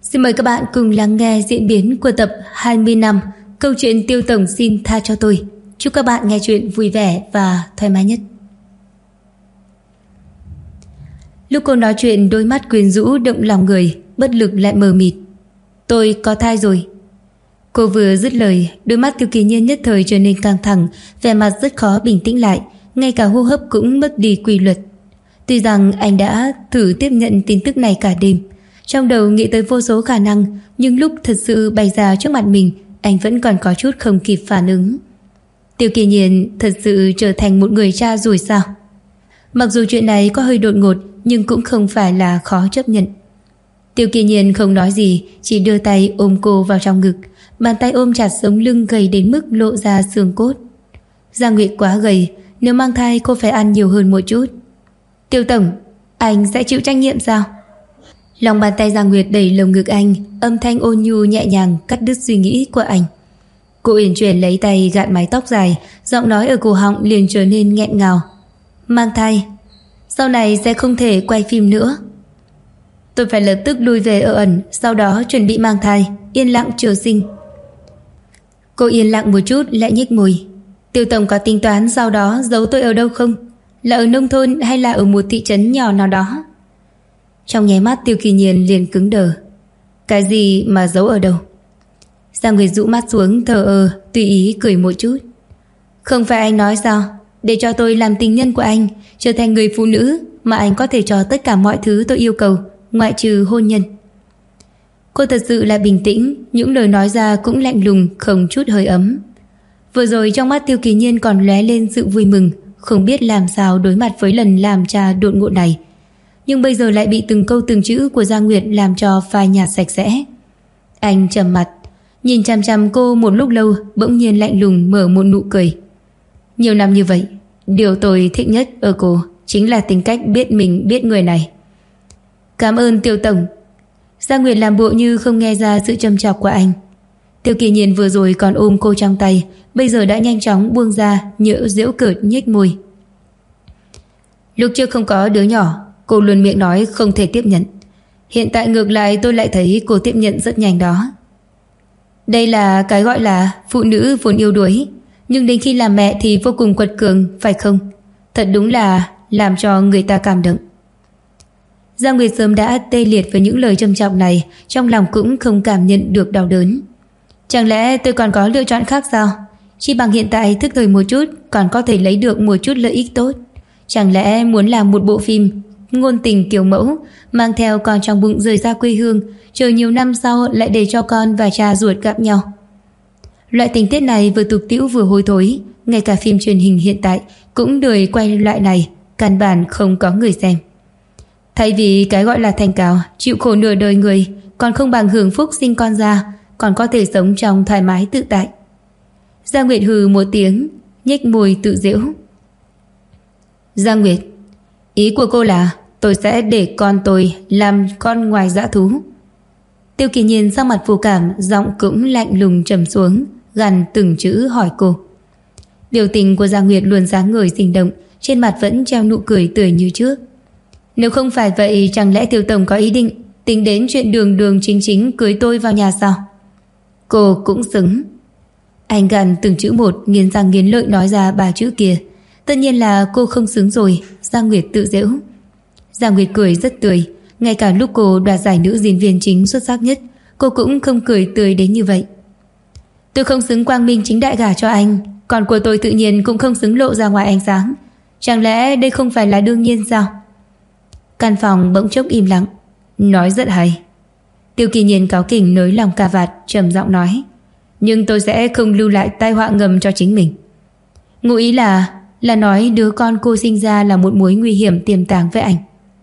Xin mời các bạn cùng lắng nghe diễn biến của tập 20 năm câu chuyện Tiêu Tổng xin tha cho tôi. Chúc các bạn nghe chuyện vui vẻ và thoải mái nhất. Lúc cô nói chuyện, đôi mắt quyến rũ động lòng người, bất lực lại mờ mịt. Tôi có thai rồi. Cô vừa dứt lời, đôi mắt Tiêu Kỳ Nhiên nhất thời trở nên căng thẳng, vẻ mặt rất khó bình tĩnh lại, ngay cả hô hấp cũng mất đi quy luật. Tuy rằng anh đã thử tiếp nhận tin tức này cả đêm, trong đầu nghĩ tới vô số khả năng, nhưng lúc thật sự bày ra trước mặt mình, anh vẫn còn có chút không kịp phản ứng. Tiêu Kỳ Nhiên thật sự trở thành một người cha rồi sao? Mặc dù chuyện này có hơi đột ngột, nhưng cũng không phải là khó chấp nhận. Tiêu Kỳ Nhiên không nói gì, chỉ đưa tay ôm cô vào trong ngực, bàn tay ôm chặt sống lưng gầy đến mức lộ ra xương cốt. Giang Nguyệt quá gầy, nếu mang thai cô phải ăn nhiều hơn một chút. Tiêu Tổng, anh sẽ chịu trách nhiệm sao? Lòng bàn tay Giang Nguyệt đẩy lồng ngực anh, âm thanh ôn nhu nhẹ nhàng cắt đứt suy nghĩ của anh. Cô uyển chuyển lấy tay gạt mái tóc dài, giọng nói ở cổ họng liền trở nên nghẹn ngào. Mang thai, sau này sẽ không thể quay phim nữa. Tôi phải lập tức lui về ở ẩn, sau đó chuẩn bị mang thai, yên lặng chờ sinh. Cô yên lặng một chút lại nhếch môi. Tiêu Tổng có tính toán sau đó giấu tôi ở đâu không? Là ở nông thôn hay là ở một thị trấn nhỏ nào đó? Trong nháy mắt Tiêu Kỳ Nhiên liền cứng đờ. Cái gì mà giấu ở đâu? Giang Nguyệt dụ mắt xuống thờ ơ, tùy ý cười một chút. Không phải anh nói sao? Để cho tôi làm tình nhân của anh, trở thành người phụ nữ mà anh có thể cho tất cả mọi thứ tôi yêu cầu, ngoại trừ hôn nhân. Cô thật sự là bình tĩnh, những lời nói ra cũng lạnh lùng, không chút hơi ấm. Vừa rồi trong mắt Tiêu Kỳ Nhiên còn lóe lên sự vui mừng, không biết làm sao đối mặt với lần làm cha đột ngột này. Nhưng bây giờ lại bị từng câu từng chữ của Giang Nguyệt làm cho phai nhạt sạch sẽ. Anh trầm mặt, nhìn chằm chằm cô một lúc lâu, bỗng nhiên lạnh lùng mở một nụ cười. Nhiều năm như vậy, điều tôi thích nhất ở cô chính là tính cách biết mình biết người này. Cảm ơn Tiêu Tổng. Giang Nguyệt làm bộ như không nghe ra sự châm chọc của anh. Tiêu Kỳ Nhiên vừa rồi còn ôm cô trong tay, bây giờ đã nhanh chóng buông ra, nhỡ giễu cợt nhếch môi. Lúc trước không có đứa nhỏ, cô luôn miệng nói không thể tiếp nhận. Hiện tại ngược lại tôi lại thấy cô tiếp nhận rất nhanh đó. Đây là cái gọi là phụ nữ vốn yếu đuối, nhưng đến khi làm mẹ thì vô cùng quật cường, phải không? Thật đúng là làm cho người ta cảm động. Giang Nguyệt sớm đã tê liệt với những lời châm chọc này, trong lòng cũng không cảm nhận được đau đớn. Chẳng lẽ tôi còn có lựa chọn khác sao? Chỉ bằng hiện tại thức thời một chút, còn có thể lấy được một chút lợi ích tốt. Chẳng lẽ muốn làm một bộ phim ngôn tình kiểu mẫu, mang theo con trong bụng rời ra quê hương, chờ nhiều năm sau lại để cho con và cha ruột gặp nhau? Loại tình tiết này vừa tục tĩu vừa hôi thối, ngay cả phim truyền hình hiện tại cũng đời quay loại này, căn bản không có người xem. Thay vì cái gọi là thành cao, chịu khổ nửa đời người, còn không bằng hưởng phúc sinh con ra, còn có thể sống trong thoải mái tự tại. Giang Nguyệt hừ một tiếng, nhếch môi tự giễu. Giang Nguyệt, ý của cô là tôi sẽ để con tôi làm con ngoài dã thú? Tiêu Kỳ Nhiên sắc mặt vô cảm, giọng cũng lạnh lùng trầm xuống, gằn từng chữ hỏi cô. Biểu tình của Giang Nguyệt luôn sáng ngời sinh động, trên mặt vẫn treo nụ cười tươi như trước. Nếu không phải vậy, chẳng lẽ Tiêu Tổng có ý định tính đến chuyện đường chính chính cưới tôi vào nhà sao? Cô cũng xứng. Anh gằn từng chữ một, nghiến răng nghiến lợi nói ra ba chữ kia. Tất nhiên là cô không xứng rồi, Giang Nguyệt tự giễu. Giang Nguyệt cười rất tươi, ngay cả lúc cô đoạt giải nữ diễn viên chính xuất sắc nhất, cô cũng không cười tươi đến như vậy. Tôi không xứng quang minh chính đại gả cho anh, còn của tôi tự nhiên cũng không xứng lộ ra ngoài ánh sáng. Chẳng lẽ đây không phải là đương nhiên sao? Căn phòng bỗng chốc im lặng. Nói rất hay. Tiêu Kỳ Nhiên cáu kỉnh nới lòng cà vạt, trầm giọng nói. Nhưng tôi sẽ không lưu lại tai họa ngầm cho chính mình. Ngụ ý là nói đứa con cô sinh ra là một mối nguy hiểm tiềm tàng với anh.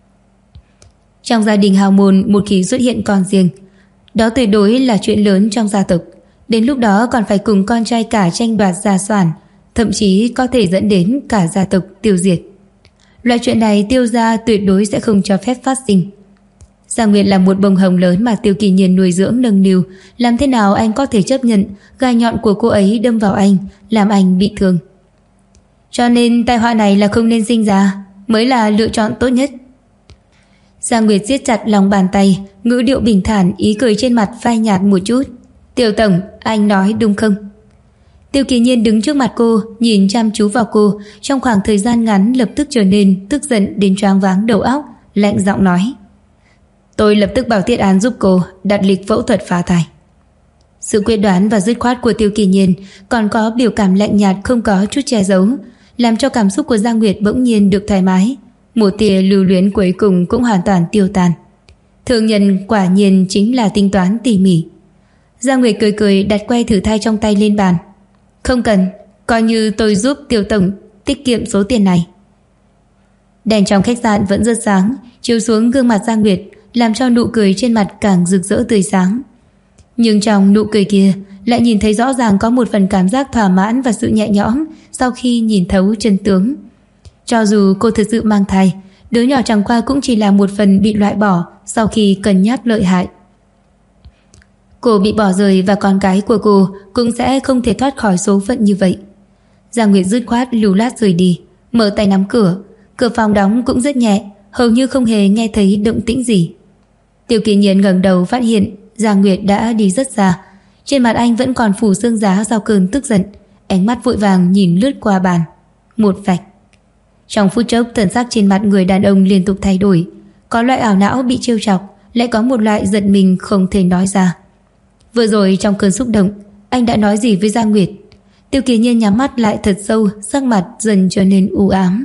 Trong gia đình hào môn, một khi xuất hiện con riêng, đó tuyệt đối là chuyện lớn trong gia tộc. Đến lúc đó còn phải cùng con trai cả tranh đoạt gia sản, thậm chí có thể dẫn đến cả gia tộc tiêu diệt. Loại chuyện này Tiêu gia tuyệt đối sẽ không cho phép phát sinh. Giang Nguyệt là một bông hồng lớn mà Tiêu Kỳ Nhiên nuôi dưỡng nâng niu, làm thế nào anh có thể chấp nhận gai nhọn của cô ấy đâm vào anh, làm anh bị thương? Cho nên tai họa này là không nên sinh ra mới là lựa chọn tốt nhất. Giang Nguyệt siết chặt lòng bàn tay, ngữ điệu bình thản, ý cười trên mặt phai nhạt một chút. Tiêu tổng, anh nói đúng không? Tiêu Kỳ Nhiên đứng trước mặt cô, nhìn chăm chú vào cô, trong khoảng thời gian ngắn lập tức trở nên tức giận đến choáng váng đầu óc, lạnh giọng nói. Tôi lập tức bảo Tiết Án giúp cô đặt lịch phẫu thuật phá thai. Sự quyết đoán và dứt khoát của Tiêu Kỳ Nhiên còn có biểu cảm lạnh nhạt không có chút che giấu, làm cho cảm xúc của Giang Nguyệt bỗng nhiên được thoải mái. Một tia lưu luyến cuối cùng cũng hoàn toàn tiêu tan. Thương nhân quả nhiên chính là tính toán tỉ mỉ. Giang Nguyệt cười cười đặt que thử thai trong tay lên bàn. Không cần, coi như tôi giúp Tiêu tổng tiết kiệm số tiền này. Đèn trong khách sạn vẫn rất sáng, chiếu xuống gương mặt Giang Nguyệt, làm cho nụ cười trên mặt càng rực rỡ tươi sáng. Nhưng trong nụ cười kia lại nhìn thấy rõ ràng có một phần cảm giác thỏa mãn và sự nhẹ nhõm sau khi nhìn thấu chân tướng. Cho dù cô thực sự mang thai, đứa nhỏ chẳng qua cũng chỉ là một phần bị loại bỏ sau khi cân nhắc lợi hại. Cô bị bỏ rơi và con cái của cô cũng sẽ không thể thoát khỏi số phận như vậy. Giang Nguyệt dứt khoát lưu lát rời đi, mở tay nắm cửa. Cửa phòng đóng cũng rất nhẹ, hầu như không hề nghe thấy động tĩnh gì. Tiêu Kỳ Nhiên ngẩng đầu phát hiện Giang Nguyệt đã đi rất xa. Trên mặt anh vẫn còn phủ sương giá sau cơn tức giận, ánh mắt vội vàng nhìn lướt qua bàn. Một vạch. Trong phút chốc thần sắc trên mặt người đàn ông liên tục thay đổi. Có loại ảo não bị trêu chọc, lại có một loại giận mình không thể nói ra. Vừa rồi trong cơn xúc động, anh đã nói gì với Giang Nguyệt? Tiêu Kỳ Nhiên nhắm mắt lại thật sâu, sắc mặt dần trở nên u ám.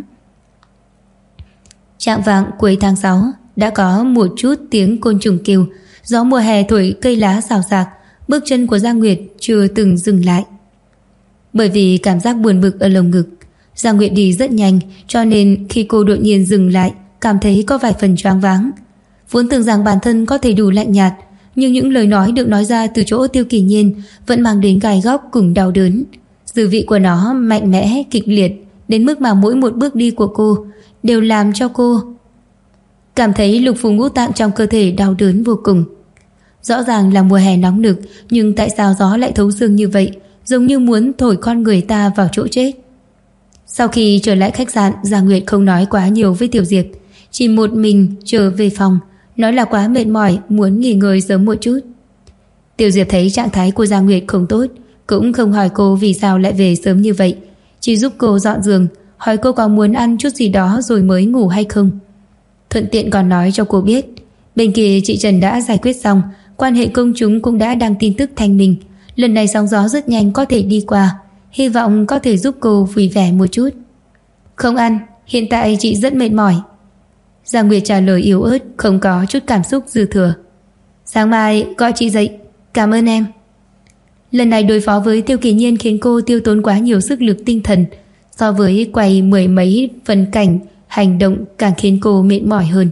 Chạng vạng cuối tháng 6, đã có một chút tiếng côn trùng kêu, gió mùa hè thổi cây lá xào xạc, bước chân của Giang Nguyệt chưa từng dừng lại. Bởi vì cảm giác buồn bực ở lồng ngực, Giang Nguyệt đi rất nhanh, cho nên khi cô đột nhiên dừng lại, cảm thấy có vài phần choáng váng. Vốn tưởng rằng bản thân có thể đủ lạnh nhạt, nhưng những lời nói được nói ra từ chỗ Tiêu Kỳ Nhiên vẫn mang đến gai góc cùng đau đớn. Dư vị của nó mạnh mẽ, kịch liệt, đến mức mà mỗi một bước đi của cô đều làm cho cô cảm thấy lục phủ ngũ tạng trong cơ thể đau đớn vô cùng. Rõ ràng là mùa hè nóng nực, nhưng tại sao gió lại thấu xương như vậy, giống như muốn thổi con người ta vào chỗ chết. Sau khi trở lại khách sạn, Giang Nguyệt không nói quá nhiều với Tiểu Diệp, chỉ một mình trở về phòng, nói là quá mệt mỏi, muốn nghỉ ngơi sớm một chút. Tiểu Diệp thấy trạng thái của Giang Nguyệt không tốt, cũng không hỏi cô vì sao lại về sớm như vậy, chỉ giúp cô dọn giường, hỏi cô có muốn ăn chút gì đó rồi mới ngủ hay không. Thuận tiện còn nói cho cô biết bên kia chị Trần đã giải quyết xong, quan hệ công chúng cũng đã đăng tin tức thanh minh, lần này sóng gió rất nhanh có thể đi qua, hy vọng có thể giúp cô vui vẻ một chút. Không ăn, hiện tại chị rất mệt mỏi. Giang Nguyệt trả lời yếu ớt, không có chút cảm xúc dư thừa. Sáng mai gọi chị dậy. Cảm ơn em. Lần này đối phó với Tiêu Kỳ Nhiên khiến cô tiêu tốn quá nhiều sức lực tinh thần, so với quay mười mấy phân cảnh hành động càng khiến cô mệt mỏi hơn.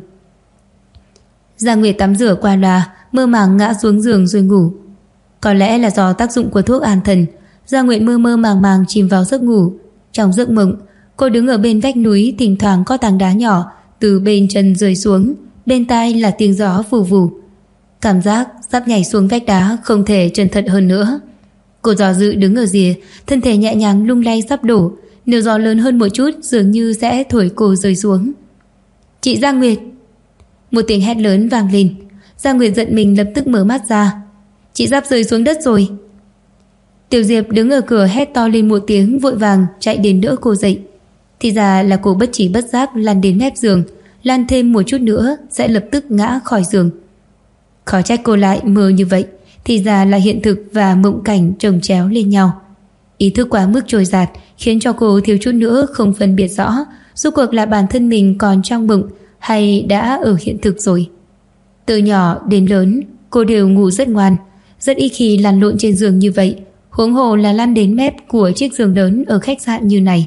Giang Nguyệt tắm rửa qua loa, mơ màng ngã xuống giường rồi ngủ. Có lẽ là do tác dụng của thuốc an thần, Giang Nguyệt mơ mơ màng màng chìm vào giấc ngủ. Trong giấc mộng, cô đứng ở bên vách núi, thỉnh thoảng có tảng đá nhỏ từ bên chân rơi xuống, bên tai là tiếng gió vù vù. Cảm giác sắp nhảy xuống vách đá không thể chân thật hơn nữa. Cô do dự đứng ở rìa, thân thể nhẹ nhàng lung lay sắp đổ, nếu gió lớn hơn một chút dường như sẽ thổi cô rơi xuống. Chị Giang Nguyệt! Một tiếng hét lớn vang lên. Giang Nguyệt giận mình lập tức mở mắt ra. Chị sắp rơi xuống đất rồi. Tiểu Diệp đứng ở cửa hét to lên một tiếng, vội vàng chạy đến đỡ cô dậy. Thì ra là cô bất chỉ bất giác lăn đến mép giường, lăn thêm một chút nữa sẽ lập tức ngã khỏi giường. Khó trách cô lại mơ như vậy, thì ra là hiện thực và mộng cảnh chồng chéo lên nhau. Ý thức quá mức trôi dạt khiến cho cô thiếu chút nữa không phân biệt rõ rốt cuộc là bản thân mình còn trong mộng hay đã ở hiện thực rồi. Từ nhỏ đến lớn, cô đều ngủ rất ngoan, rất ít khi lăn lộn trên giường như vậy, huống hồ là lăn đến mép của chiếc giường lớn ở khách sạn như này.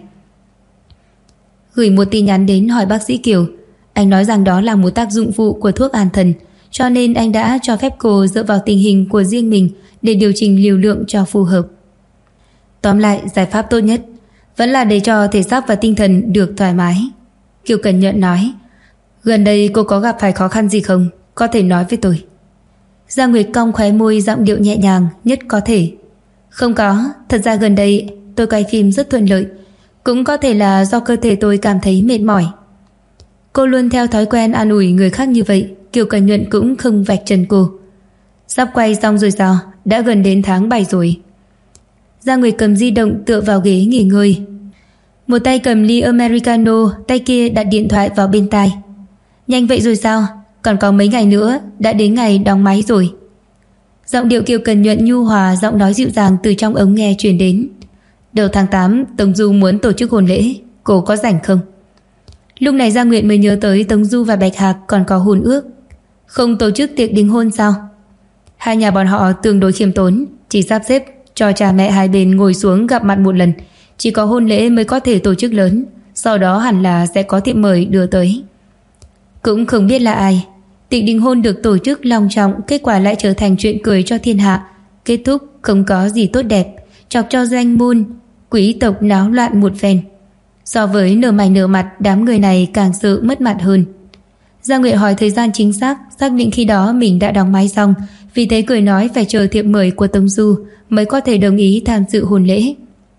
Gửi một tin nhắn đến hỏi bác sĩ Kiều. Anh nói rằng đó là một tác dụng phụ của thuốc an thần, cho nên anh đã cho phép cô dựa vào tình hình của riêng mình để điều chỉnh liều lượng cho phù hợp. Tóm lại, giải pháp tốt nhất vẫn là để cho thể xác và tinh thần được thoải mái. Kiều cẩn nhận nói. Gần đây cô có gặp phải khó khăn gì không? Có thể nói với tôi. Giang Nguyệt cong khóe môi, giọng điệu nhẹ nhàng nhất có thể. Không có, thật ra gần đây tôi quay phim rất thuận lợi, cũng có thể là do cơ thể tôi cảm thấy mệt mỏi. Cô luôn theo thói quen an ủi người khác như vậy, Kiều Cẩn Nhuận cũng không vạch trần cô. Sắp quay xong rồi sao? Đã gần đến tháng 7 rồi. Giang Nguyệt cầm di động tựa vào ghế nghỉ ngơi. Một tay cầm ly Americano, tay kia đặt điện thoại vào bên tai. Nhanh vậy rồi sao? Còn có mấy ngày nữa, đã đến ngày đóng máy rồi. Giọng điệu Kiều Cẩn Nhuận nhu hòa, giọng nói dịu dàng từ trong ống nghe truyền đến. Đầu tháng 8, Tống Du muốn tổ chức hôn lễ, cô có rảnh không? Lúc này Giang Nguyệt mới nhớ tới Tống Du và Bạch Hạc còn có hôn ước. Không tổ chức tiệc đính hôn sao? Hai nhà bọn họ tương đối khiêm tốn, chỉ sắp xếp cho cha mẹ hai bên ngồi xuống gặp mặt một lần. Chỉ có hôn lễ mới có thể tổ chức lớn, sau đó hẳn là sẽ có thiệp mời đưa tới. Cũng không biết là ai. Tiệc đính hôn được tổ chức long trọng, kết quả lại trở thành chuyện cười cho thiên hạ. Kết thúc không có gì tốt đẹp, chọc cho danh môn quý tộc náo loạn một phen. So với nở mày nở mặt, đám người này càng sự mất mặt hơn. Giang Nguyệt hỏi thời gian chính xác, xác định khi đó mình đã đóng máy xong, vì thế cười nói phải chờ thiệp mời của Tống Du mới có thể đồng ý tham dự hôn lễ.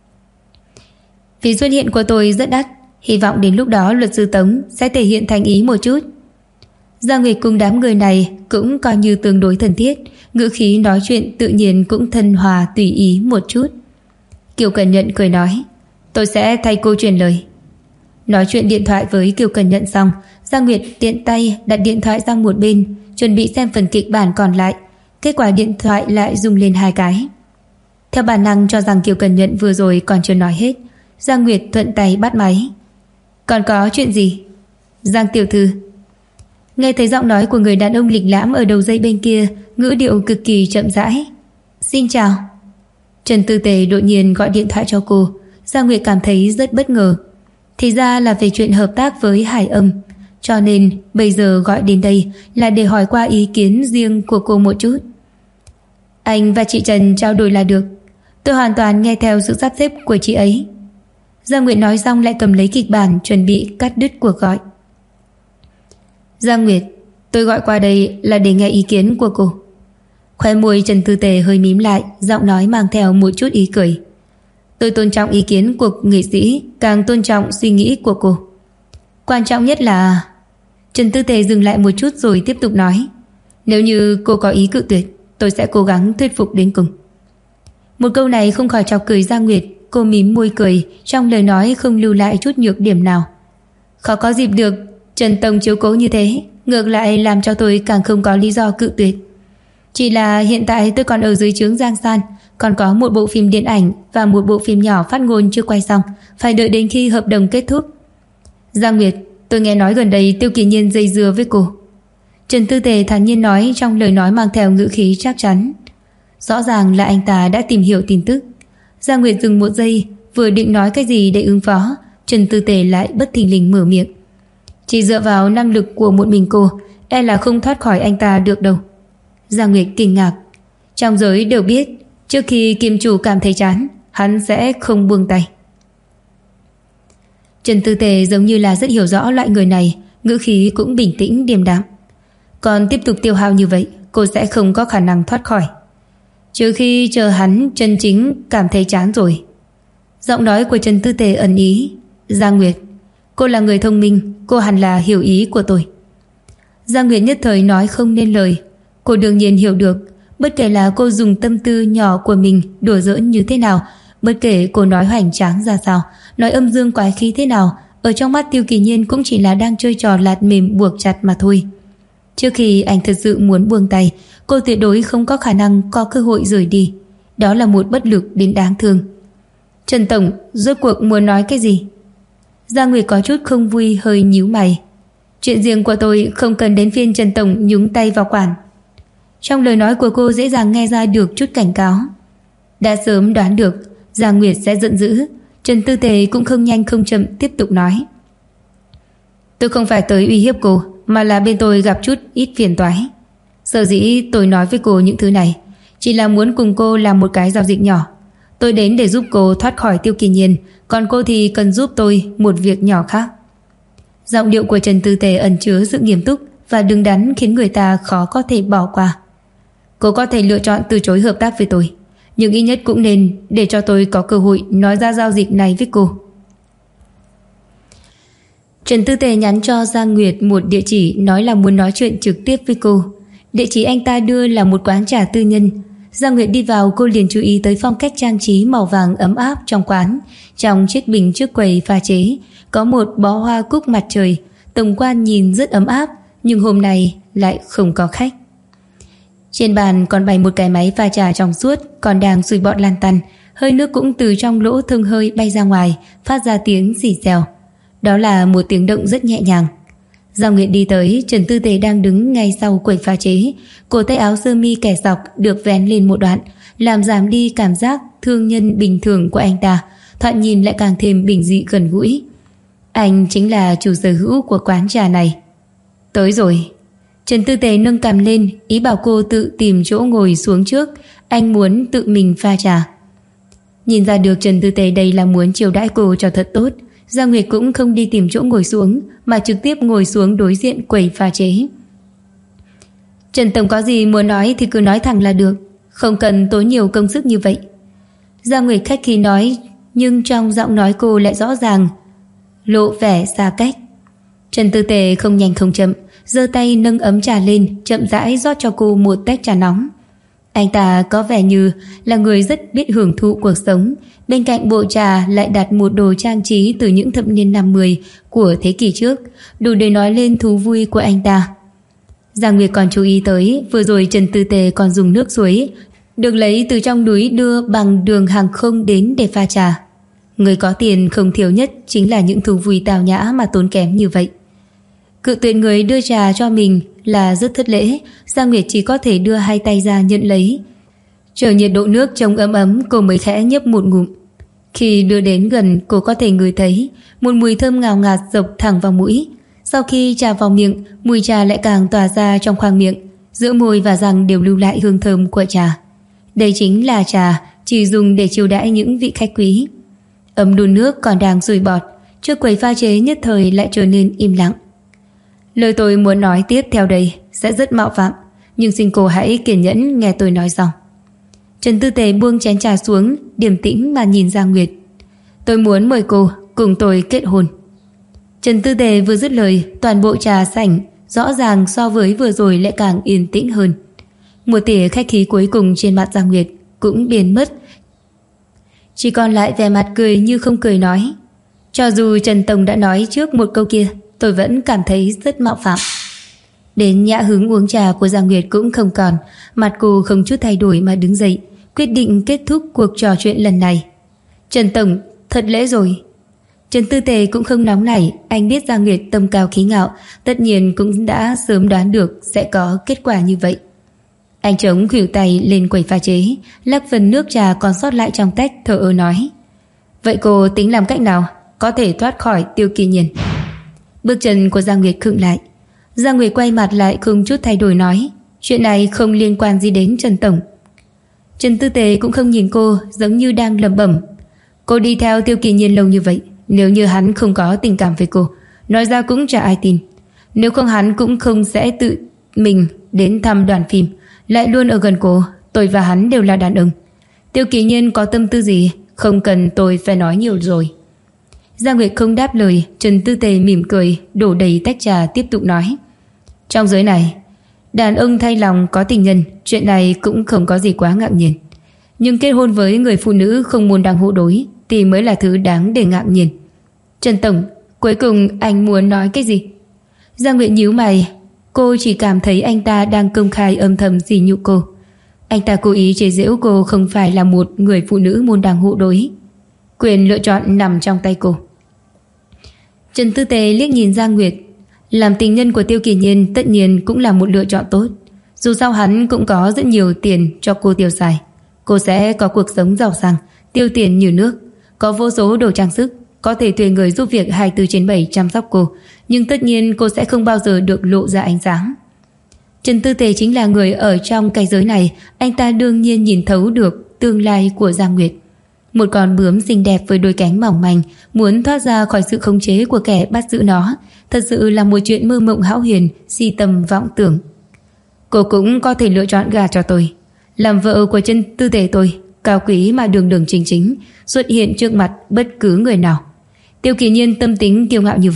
Vì xuất hiện của tôi rất đắt, hy vọng đến lúc đó luật sư Tống sẽ thể hiện thành ý một chút. Giang Nguyệt cùng đám người này cũng coi như tương đối thân thiết, ngữ khí nói chuyện tự nhiên cũng thân hòa tùy ý một chút. Kiều Cẩn Nhuận cười nói, tôi sẽ thay cô truyền lời. Nói chuyện điện thoại với Kiều Cẩn Nhuận xong, Giang Nguyệt tiện tay đặt điện thoại sang một bên, chuẩn bị xem phần kịch bản còn lại. Kết quả điện thoại lại rung lên 2 cái. Theo bản năng cho rằng Kiều Cẩn Nhuận vừa rồi còn chưa nói hết, Giang Nguyệt thuận tay bắt máy. Còn có chuyện gì? Giang tiểu thư. Nghe thấy giọng nói của người đàn ông lịch lãm ở đầu dây bên kia, ngữ điệu cực kỳ chậm rãi. Xin chào. Trần Tư Tề đột nhiên gọi điện thoại cho cô. Giang Nguyệt cảm thấy rất bất ngờ. Thì ra là về chuyện hợp tác với Hải Âm, cho nên bây giờ gọi đến đây là để hỏi qua ý kiến riêng của cô một chút. Anh và chị Trần trao đổi là được. Tôi hoàn toàn nghe theo sự sắp xếp của chị ấy. Giang Nguyệt nói xong lại cầm lấy kịch bản chuẩn bị cắt đứt cuộc gọi. Giang Nguyệt, tôi gọi qua đây là để nghe ý kiến của cô. Khóe môi Trần Tư Tề hơi mím lại, giọng nói mang theo một chút ý cười. Tôi tôn trọng ý kiến của nghệ sĩ, càng tôn trọng suy nghĩ của cô. Quan trọng nhất là... Trần Tư Tề dừng lại một chút rồi tiếp tục nói. Nếu như cô có ý cự tuyệt, tôi sẽ cố gắng thuyết phục đến cùng. Một câu này không khỏi chọc cười Giang Nguyệt. Cô mím môi cười, trong lời nói không lưu lại chút nhược điểm nào. Khó có dịp được Trần Tông chiếu cố như thế, ngược lại làm cho tôi càng không có lý do cự tuyệt. Chỉ là hiện tại tôi còn ở dưới trướng Giang San, còn có một bộ phim điện ảnh và một bộ phim nhỏ phát ngôn chưa quay xong, phải đợi đến khi hợp đồng kết thúc. Giang Nguyệt, tôi nghe nói gần đây Tiêu Kỳ Nhiên dây dưa với cô. Trần Tư Tề thản nhiên nói, trong lời nói mang theo ngữ khí chắc chắn. Rõ ràng là anh ta đã tìm hiểu tin tức. Giang Nguyệt dừng một giây, vừa định nói cái gì để ứng phó, Trần Tư Tề lại bất thình lình mở miệng. Chỉ dựa vào năng lực của một mình cô, e là không thoát khỏi anh ta được đâu. Giang Nguyệt kinh ngạc. Trong giới đều biết, trước khi Kim chủ cảm thấy chán, hắn sẽ không buông tay. Trần Tư Tề giống như là rất hiểu rõ loại người này, ngữ khí cũng bình tĩnh điềm đạm. Còn tiếp tục tiêu hao như vậy, cô sẽ không có khả năng thoát khỏi, trừ khi chờ hắn chân chính cảm thấy chán rồi. Giọng nói của Trần Tư Tề ẩn ý. Giang Nguyệt, cô là người thông minh, cô hẳn là hiểu ý của tôi. Giang Nguyệt nhất thời nói không nên lời. Cô đương nhiên hiểu được, bất kể là cô dùng tâm tư nhỏ của mình đùa giỡn như thế nào, bất kể cô nói hoành tráng ra sao, nói âm dương quái khí thế nào, ở trong mắt Tiêu Kỳ Nhiên cũng chỉ là đang chơi trò lạt mềm buộc chặt mà thôi. Trước khi anh thật sự muốn buông tay, cô tuyệt đối không có khả năng có cơ hội rời đi. Đó là một bất lực đến đáng thương. Trần Tổng, rốt cuộc muốn nói cái gì? Giang Nguyệt có chút không vui, hơi nhíu mày. Chuyện riêng của tôi không cần đến phiên Trần Tổng nhúng tay vào quản. Trong lời nói của cô dễ dàng nghe ra được chút cảnh cáo. Đã sớm đoán được Giang Nguyệt sẽ giận dữ. Trần Tư Tề cũng không nhanh không chậm tiếp tục nói. Tôi không phải tới uy hiếp cô, mà là bên tôi gặp chút ít phiền toái. Sở dĩ tôi nói với cô những thứ này chỉ là muốn cùng cô làm một cái giao dịch nhỏ. Tôi đến để giúp cô thoát khỏi Tiêu Kỳ Nhiên, còn cô thì cần giúp tôi một việc nhỏ khác. Giọng điệu của Trần Tư Tề ẩn chứa sự nghiêm túc và đứng đắn khiến người ta khó có thể bỏ qua. Cô có thể lựa chọn từ chối hợp tác với tôi, nhưng ít nhất cũng nên để cho tôi có cơ hội nói ra giao dịch này với cô. Trần Tư Tề nhắn cho Giang Nguyệt một địa chỉ, nói là muốn nói chuyện trực tiếp với cô. Địa chỉ anh ta đưa là một quán trà tư nhân. Giang Nguyệt đi vào, cô liền chú ý tới phong cách trang trí màu vàng ấm áp trong quán. Trong chiếc bình trước quầy pha chế có một bó hoa cúc mặt trời, tổng quan nhìn rất ấm áp, nhưng hôm nay lại không có khách. Trên bàn còn bày một cái máy pha trà trong suốt, còn đang sùi bọt lan tăn, hơi nước cũng từ trong lỗ thông hơi bay ra ngoài, phát ra tiếng xì xèo. Đó là một tiếng động rất nhẹ nhàng. Giang Nguyệt đi tới, Trần Tư Tề đang đứng ngay sau quầy pha chế, cổ tay áo sơ mi kẻ sọc được vén lên một đoạn, làm giảm đi cảm giác thương nhân bình thường của anh ta, thoạt nhìn lại càng thêm bình dị gần gũi. Anh chính là chủ sở hữu của quán trà này. Tới rồi. Trần Tư Tề nâng cằm lên, ý bảo cô tự tìm chỗ ngồi xuống trước, anh muốn tự mình pha trà. Nhìn ra được Trần Tư Tề đây là muốn chiều đãi cô cho thật tốt. Giang Nguyệt cũng không đi tìm chỗ ngồi xuống, mà trực tiếp ngồi xuống đối diện quầy pha chế. Trần tổng có gì muốn nói thì cứ nói thẳng là được, không cần tốn nhiều công sức như vậy. Giang Nguyệt khách khí nói, nhưng trong giọng nói cô lại rõ ràng lộ vẻ xa cách. Trần Tư Tề không nhanh không chậm, giơ tay nâng ấm trà lên, chậm rãi rót cho cô một tách trà nóng. Anh ta có vẻ như là người rất biết hưởng thụ cuộc sống. Bên cạnh bộ trà lại đặt một đồ trang trí từ những thập niên 50 của thế kỷ trước, đủ để nói lên thú vui của anh ta. Giang Nguyệt còn chú ý tới, vừa rồi Trần Tư Tề còn dùng nước suối được lấy từ trong núi đưa bằng đường hàng không đến để pha trà. Người có tiền không thiếu nhất chính là những thú vui tào nhã mà tốn kém như vậy. Cự tuyệt người đưa trà cho mình là rất thất lễ. Giang Nguyệt chỉ có thể đưa hai tay ra nhận lấy. Chờ nhiệt độ nước trông ấm ấm, cô mới khẽ nhấp một ngụm. Khi đưa đến gần, cô có thể ngửi thấy một mùi thơm ngào ngạt dọc thẳng vào mũi. Sau khi trà vào miệng, mùi trà lại càng tỏa ra trong khoang miệng, giữa môi và răng đều lưu lại hương thơm của trà. Đây chính là trà chỉ dùng để chiêu đãi những vị khách quý. Ấm đun nước còn đang sùi bọt, trước quầy pha chế nhất thời lại trở nên im lặng. Lời tôi muốn nói tiếp theo đây sẽ rất mạo phạm, nhưng xin cô hãy kiên nhẫn nghe tôi nói xong. Trần Tư Tề buông chén trà xuống, điềm tĩnh mà nhìn Giang Nguyệt. Tôi muốn mời cô cùng tôi kết hôn. Trần Tư Tề vừa dứt lời, toàn bộ trà sảnh rõ ràng so với vừa rồi lại càng yên tĩnh hơn. Một tia khách khí cuối cùng trên mặt Giang Nguyệt cũng biến mất, chỉ còn lại vẻ mặt cười như không cười nói. Cho dù Trần Tổng đã nói trước một câu kia, tôi vẫn cảm thấy rất mạo phạm. Đến nhã hứng uống trà của Giang Nguyệt cũng không còn, mặt cô không chút thay đổi mà đứng dậy, quyết định kết thúc cuộc trò chuyện lần này. Trần Tổng, thật lễ rồi. Trần Tư Tề cũng không nóng nảy, anh biết Giang Nguyệt tâm cao khí ngạo, tất nhiên cũng đã sớm đoán được sẽ có kết quả như vậy. Anh chống khuỷu tay lên quầy pha chế, lắc phần nước trà còn sót lại trong tách, thở ơ nói. Vậy cô tính làm cách nào có thể thoát khỏi Tiêu Kỳ Nhiên? Bước chân của Giang Nguyệt khựng lại. Giang Nguyệt quay mặt lại không chút thay đổi nói, chuyện này không liên quan gì đến Trần Tổng. Trần Tư Tề cũng không nhìn cô, giống như đang lẩm bẩm. Cô đi theo Tiêu Kỳ Nhiên lâu như vậy, nếu như hắn không có tình cảm với cô, nói ra cũng chả ai tin. Nếu không hắn cũng không sẽ tự mình đến thăm đoàn phim, lại luôn ở gần cô. Tôi và hắn đều là đàn ông. Tiêu Kỳ Nhiên có tâm tư gì, không cần tôi phải nói nhiều rồi. Giang Nguyệt không đáp lời. Trần Tư Tề mỉm cười, đổ đầy tách trà, tiếp tục nói. Trong giới này, đàn ông thay lòng có tình nhân, chuyện này cũng không có gì quá ngạc nhiên. Nhưng kết hôn với người phụ nữ không môn đăng hộ đối thì mới là thứ đáng để ngạc nhiên. Trần Tổng, cuối cùng anh muốn nói cái gì? Giang Nguyệt nhíu mày. Cô chỉ cảm thấy anh ta đang công khai âm thầm sỉ nhục cô. Anh ta cố ý chế giễu cô không phải là một người phụ nữ môn đăng hộ đối. Quyền lựa chọn nằm trong tay cô. Trần Tư Tề liếc nhìn Giang Nguyệt. Làm tình nhân của Tiêu Kỳ Nhiên tất nhiên cũng là một lựa chọn tốt. Dù sao hắn cũng có rất nhiều tiền cho cô tiêu xài. Cô sẽ có cuộc sống giàu sang, tiêu tiền như nước, có vô số đồ trang sức, có thể thuê người giúp việc 24/7 chăm sóc cô. Nhưng tất nhiên cô sẽ không bao giờ được lộ ra ánh sáng. Trần Tư Tề chính là người ở trong cái giới này, anh ta đương nhiên nhìn thấu được tương lai của Giang Nguyệt. Một con bướm xinh đẹp với đôi cánh mỏng manh muốn thoát ra khỏi sự khống chế của kẻ bắt giữ nó, thật sự là một chuyện mơ mộng hão huyền, si tầm vọng tưởng. Cô cũng có thể lựa chọn gả cho tôi, làm vợ của Trần Tư Tề tôi, cao quý mà đường đường chính chính, xuất hiện trước mặt bất cứ người nào. Tiêu Kỳ Nhiên tâm tính kiêu ngạo như vậy,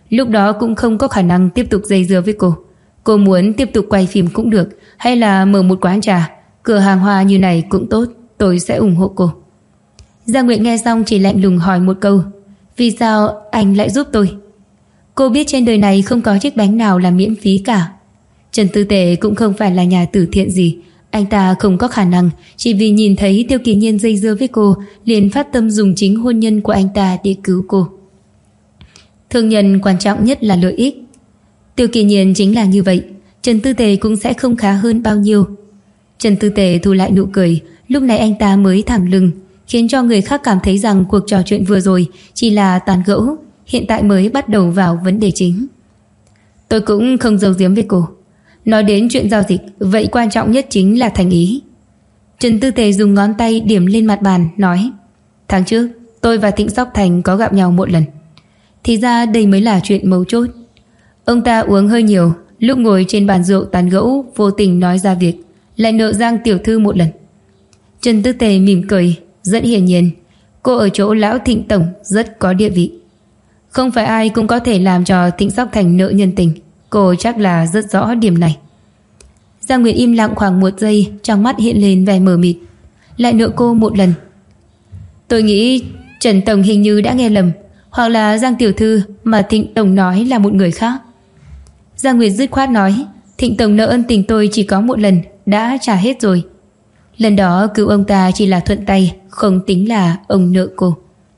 Lúc đó cũng không có khả năng tiếp tục dây dưa với cô. Cô muốn tiếp tục quay phim cũng được, hay là mở một quán trà, cửa hàng hoa như này cũng tốt, tôi sẽ ủng hộ cô. Giang Nguyệt nghe xong chỉ lạnh lùng hỏi một câu: vì sao anh lại giúp tôi? Cô biết trên đời này không có chiếc bánh nào là miễn phí cả. Trần Tư Tề cũng không phải là nhà từ thiện gì. Anh ta không có khả năng chỉ vì nhìn thấy Tiêu Kỳ Nhiên dây dưa với cô liền phát tâm dùng chính hôn nhân của anh ta để cứu cô. Thương nhân quan trọng nhất là lợi ích. Tiêu Kỳ Nhiên chính là như vậy, Trần Tư Tề cũng sẽ không khá hơn bao nhiêu. Trần Tư Tề thu lại nụ cười, lúc này anh ta mới thẳng lưng, khiến cho người khác cảm thấy rằng cuộc trò chuyện vừa rồi chỉ là tán gẫu, hiện tại mới bắt đầu vào vấn đề chính. Tôi cũng không giấu giếm với cô. Nói đến chuyện giao dịch, vậy quan trọng nhất chính là thành ý. Trần Tư Tề dùng ngón tay điểm lên mặt bàn, nói: tháng trước, tôi và Thịnh Sóc Thành có gặp nhau một lần. Thì ra đây mới là chuyện mấu chốt. Ông ta uống hơi nhiều, lúc ngồi trên bàn rượu tán gẫu, vô tình nói ra việc lại nợ Giang tiểu thư một lần. Trần Tư Tề mỉm cười, rất hiển nhiên, cô ở chỗ lão Thịnh tổng rất có địa vị. Không phải ai cũng có thể làm cho Thịnh Sóc Thành nợ nhân tình, cô chắc là rất rõ điểm này. Giang Nguyệt im lặng khoảng 1 giây, trong mắt hiện lên vẻ mờ mịt. Lại nợ cô một lần. Tôi nghĩ Trần tổng hình như đã nghe lầm, hoặc là Giang tiểu thư mà Thịnh tổng nói là một người khác. Giang Nguyệt dứt khoát nói: Thịnh tổng nợ ân tình tôi chỉ có một lần, đã trả hết rồi. Lần đó cứu ông ta chỉ là thuận tay, không tính là ông nợ cô.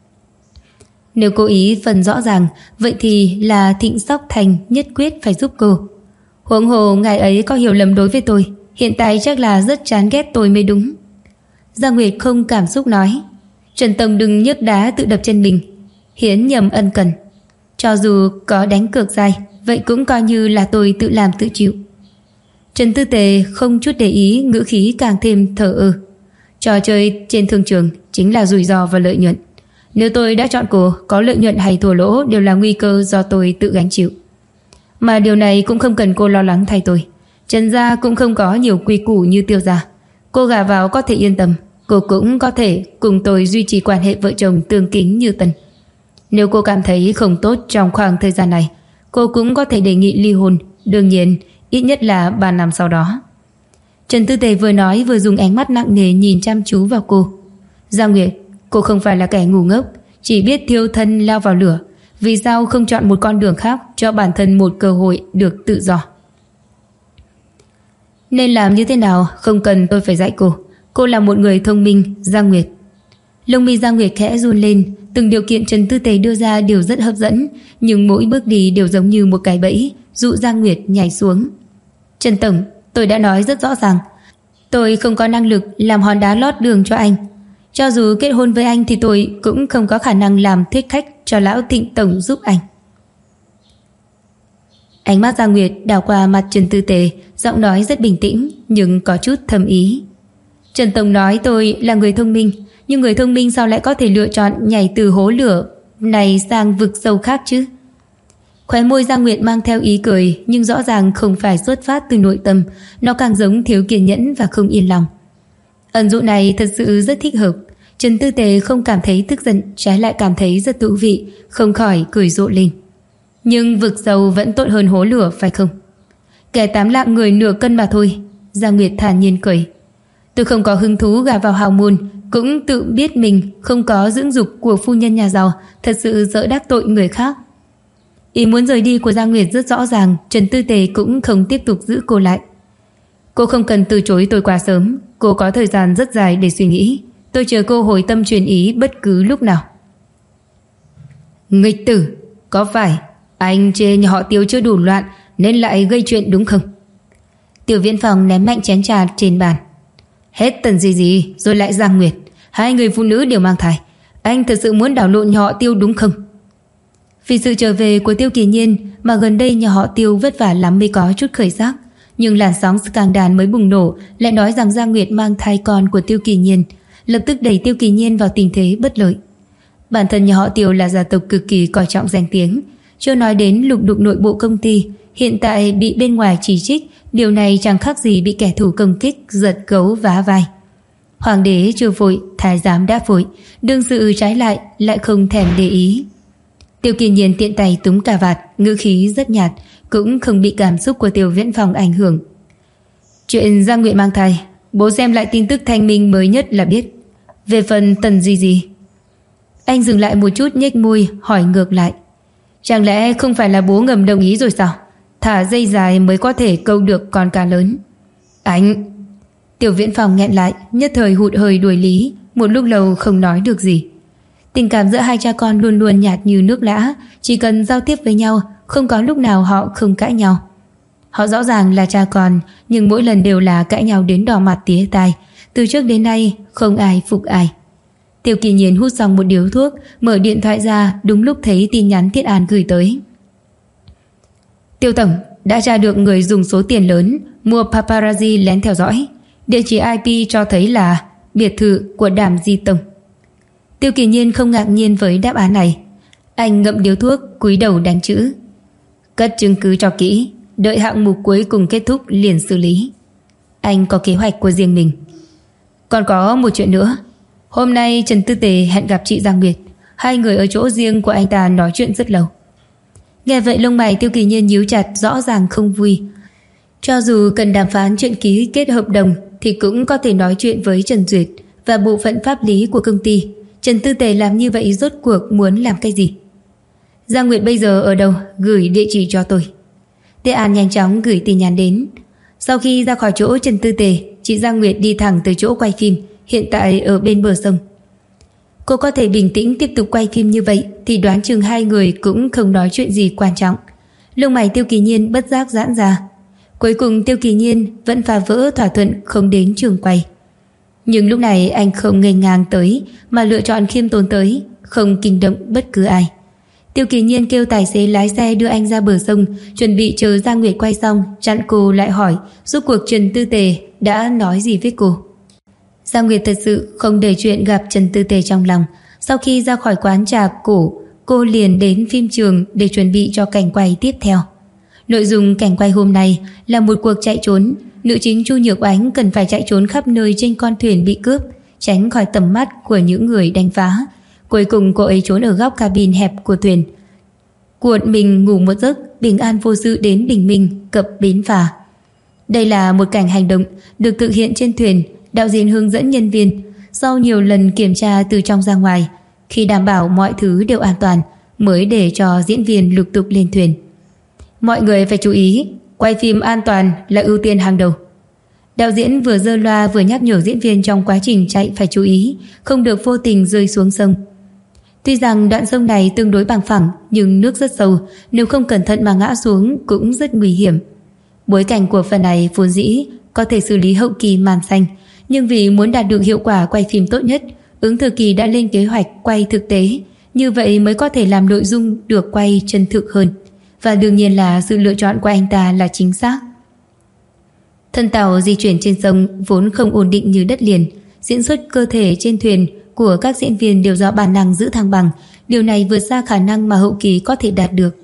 Nếu cố ý phần rõ ràng, vậy thì là Thịnh Sóc Thành nhất quyết phải giúp cô. Huống hồ ngài ấy có hiểu lầm đối với tôi, hiện tại chắc là rất chán ghét tôi mới đúng. Giang Nguyệt không cảm xúc nói: Trần tổng đừng nhấc đá tự đập chân mình, hiến nhầm ân cần. Cho dù có đánh cược dài, vậy cũng coi như là tôi tự làm tự chịu. Trần Tư Tề không chút để ý, ngữ khí càng thêm thờ ơ. Trò chơi trên thương trường chính là rủi ro và lợi nhuận. Nếu tôi đã chọn cô, có lợi nhuận hay thua lỗ đều là nguy cơ do tôi tự gánh chịu. Mà điều này cũng không cần cô lo lắng thay tôi. Trần gia cũng không có nhiều quy củ như Tiêu gia. Cô gả vào có thể yên tâm, cô cũng có thể cùng tôi duy trì quan hệ vợ chồng tương kính như tân. Nếu cô cảm thấy không tốt trong khoảng thời gian này, cô cũng có thể đề nghị ly hôn, đương nhiên ít nhất là 3 năm sau đó. Trần Tư Tề vừa nói vừa dùng ánh mắt nặng nề nhìn chăm chú vào cô. Giang Nguyệt, cô không phải là kẻ ngu ngốc, chỉ biết thiêu thân lao vào lửa. Vì sao không chọn một con đường khác, cho bản thân một cơ hội được tự do? Nên làm như thế nào không cần tôi phải dạy cô. Cô là một người thông minh, Giang Nguyệt. Lông mi Giang Nguyệt khẽ run lên. Từng điều kiện Trần Tư Tề đưa ra đều rất hấp dẫn, nhưng mỗi bước đi đều giống như một cái bẫy, dụ Giang Nguyệt nhảy xuống. Trần tổng, tôi đã nói rất rõ ràng, tôi không có năng lực làm hòn đá lót đường cho anh. Cho dù kết hôn với anh thì tôi cũng không có khả năng làm thích khách cho lão Thịnh tổng giúp anh. Ánh mắt Giang Nguyệt đảo qua mặt Trần Tư Tề, giọng nói rất bình tĩnh nhưng có chút thâm ý. Trần tổng nói tôi là người thông minh, nhưng người thông minh sao lại có thể lựa chọn nhảy từ hố lửa này sang vực sâu khác chứ? Khóe môi Giang Nguyệt mang theo ý cười, nhưng rõ ràng không phải xuất phát từ nội tâm, nó càng giống thiếu kiên nhẫn và không yên lòng. Ẩn dụ này thật sự rất thích hợp. Trần Tư Tề không cảm thấy tức giận, trái lại cảm thấy rất thú vị, không khỏi cười rộ lên. Nhưng vực sâu vẫn tốt hơn hố lửa phải không? Kẻ 8 lạng người nửa cân mà thôi. Giang Nguyệt thản nhiên cười. Tôi không có hứng thú gả vào hào môn, cũng tự biết mình không có dưỡng dục của phu nhân nhà giàu, thật sự dỡ đắc tội người khác. Ý muốn rời đi của Giang Nguyệt rất rõ ràng, Trần Tư Tề cũng không tiếp tục giữ cô lại. Cô không cần từ chối tôi quá sớm, cô có thời gian rất dài để suy nghĩ. Tôi chờ cô hồi tâm chuyển ý bất cứ lúc nào. Nghịch tử, có phải anh chê nhà họ Tiêu chưa đủ loạn nên lại gây chuyện đúng không? Tiểu Viễn Phòng ném mạnh chén trà trên bàn. Hết Tần gì rồi lại Giang Nguyệt, 2 người phụ nữ đều mang thai. Anh thật sự muốn đảo lộn nhà họ Tiêu đúng không? Vì sự trở về của Tiêu Kỳ Nhiên mà gần đây nhà họ Tiêu vất vả lắm mới có chút khởi sắc. Nhưng làn sóng scandal mới bùng nổ lại nói rằng Giang Nguyệt mang thai con của Tiêu Kỳ Nhiên, lập tức đẩy Tiêu Kỳ Nhiên vào tình thế bất lợi. Bản thân nhà họ Tiêu là gia tộc cực kỳ coi trọng danh tiếng, chưa nói đến lục đục nội bộ công ty, hiện tại bị bên ngoài chỉ trích, điều này chẳng khác gì bị kẻ thù công kích, giật gấu vá vai. Hoàng đế chưa vội, thái giám đã vội, đương sự trái lại không thèm để ý. Tiêu Kỳ Nhiên tiện tay túm cà vạt, ngữ khí rất nhạt, cũng không bị cảm xúc của Tiêu Viễn Phong ảnh hưởng. Chuyện Giang Nguyệt mang thai, bố xem lại tin tức thanh minh mới nhất là biết. Về phần Tần gì. Anh dừng lại một chút nhếch môi hỏi ngược lại. Chẳng lẽ không phải là bố ngầm đồng ý rồi sao? Thả dây dài mới có thể câu được con cá lớn. Anh... Tiêu Viễn Phong nghẹn lại, nhất thời hụt hơi đuổi lý, một lúc lâu không nói được gì. Tình cảm giữa hai cha con luôn luôn nhạt như nước lã, chỉ cần giao tiếp với nhau, không có lúc nào họ không cãi nhau. Họ rõ ràng là cha con, nhưng mỗi lần đều là cãi nhau đến đỏ mặt tía tai. Từ trước đến nay, không ai phục ai. Tiêu Kỳ Nhiên hút xong một điếu thuốc, mở điện thoại ra, đúng lúc thấy tin nhắn Tiết An gửi tới. Tiêu tổng, đã tra được người dùng số tiền lớn mua paparazzi lén theo dõi. Địa chỉ IP cho thấy là biệt thự của Đàm Di Tông. Tiêu Kỳ Nhiên không ngạc nhiên với đáp án này. Anh ngậm điếu thuốc, cúi đầu đánh chữ. Cất chứng cứ cho kỹ, đợi hạng mục cuối cùng kết thúc liền xử lý. Anh có kế hoạch của riêng mình. Còn có một chuyện nữa. Hôm nay Trần Tư Tề hẹn gặp chị Giang Nguyệt. Hai người ở chỗ riêng của anh ta nói chuyện rất lâu. Nghe vậy lông mày Tiêu Kỳ Nhiên nhíu chặt, rõ ràng không vui. Cho dù cần đàm phán chuyện ký kết hợp đồng thì cũng có thể nói chuyện với Trần Duyệt và bộ phận pháp lý của công ty. Trần Tư Tề làm như vậy rốt cuộc muốn làm cái gì? Giang Nguyệt bây giờ ở đâu? Gửi địa chỉ cho tôi. Tê An nhanh chóng gửi tin nhắn đến. Sau khi ra khỏi chỗ Trần Tư Tề, chị Giang Nguyệt đi thẳng tới chỗ quay phim, hiện tại ở bên bờ sông. Cô có thể bình tĩnh tiếp tục quay phim như vậy thì đoán chừng hai người cũng không nói chuyện gì quan trọng. Lông mày Tiêu Kỳ Nhiên bất giác giãn ra. Cuối cùng Tiêu Kỳ Nhiên vẫn phá vỡ thỏa thuận không đến trường quay. Nhưng lúc này anh không nghênh ngang tới mà lựa chọn khiêm tốn tới, không kinh động bất cứ ai. Tiêu Kỳ Nhiên kêu tài xế lái xe đưa anh ra bờ sông, chuẩn bị chờ Giang Nguyệt quay xong, chặn cô lại hỏi rốt cuộc Trần Tư Tề đã nói gì với cô. Giang Nguyệt thật sự không để chuyện gặp Trần Tư Tề trong lòng. Sau khi ra khỏi quán trà cổ, cô liền đến phim trường để chuẩn bị cho cảnh quay tiếp theo. Nội dung cảnh quay hôm nay là một cuộc chạy trốn. Nữ chính Chu Nhược Oánh cần phải chạy trốn khắp nơi trên con thuyền bị cướp, tránh khỏi tầm mắt của những người đánh phá. Cuối cùng cô ấy trốn ở góc cabin hẹp của thuyền, cuộn mình ngủ một giấc, bình an vô sự đến bình minh cập bến phà. Đây là một cảnh hành động được thực hiện trên thuyền. Đạo diễn hướng dẫn nhân viên sau nhiều lần kiểm tra từ trong ra ngoài, khi đảm bảo mọi thứ đều an toàn mới để cho diễn viên lục tục lên thuyền. Mọi người phải chú ý, quay phim an toàn là ưu tiên hàng đầu. Đạo diễn vừa giơ loa vừa nhắc nhở diễn viên trong quá trình chạy phải chú ý, không được vô tình rơi xuống sông. Tuy rằng đoạn sông này tương đối bằng phẳng nhưng nước rất sâu, nếu không cẩn thận mà ngã xuống cũng rất nguy hiểm. Bối cảnh của phần này vốn dĩ có thể xử lý hậu kỳ màn xanh, nhưng vì muốn đạt được hiệu quả quay phim tốt nhất, Ứng Thừa Kỳ đã lên kế hoạch quay thực tế, như vậy mới có thể làm nội dung được quay chân thực hơn. Và đương nhiên là sự lựa chọn của anh ta là chính xác. Thân tàu di chuyển trên sông vốn không ổn định như đất liền. Diễn xuất cơ thể trên thuyền của các diễn viên đều do bản năng giữ thăng bằng. Điều này vượt xa khả năng mà hậu kỳ có thể đạt được.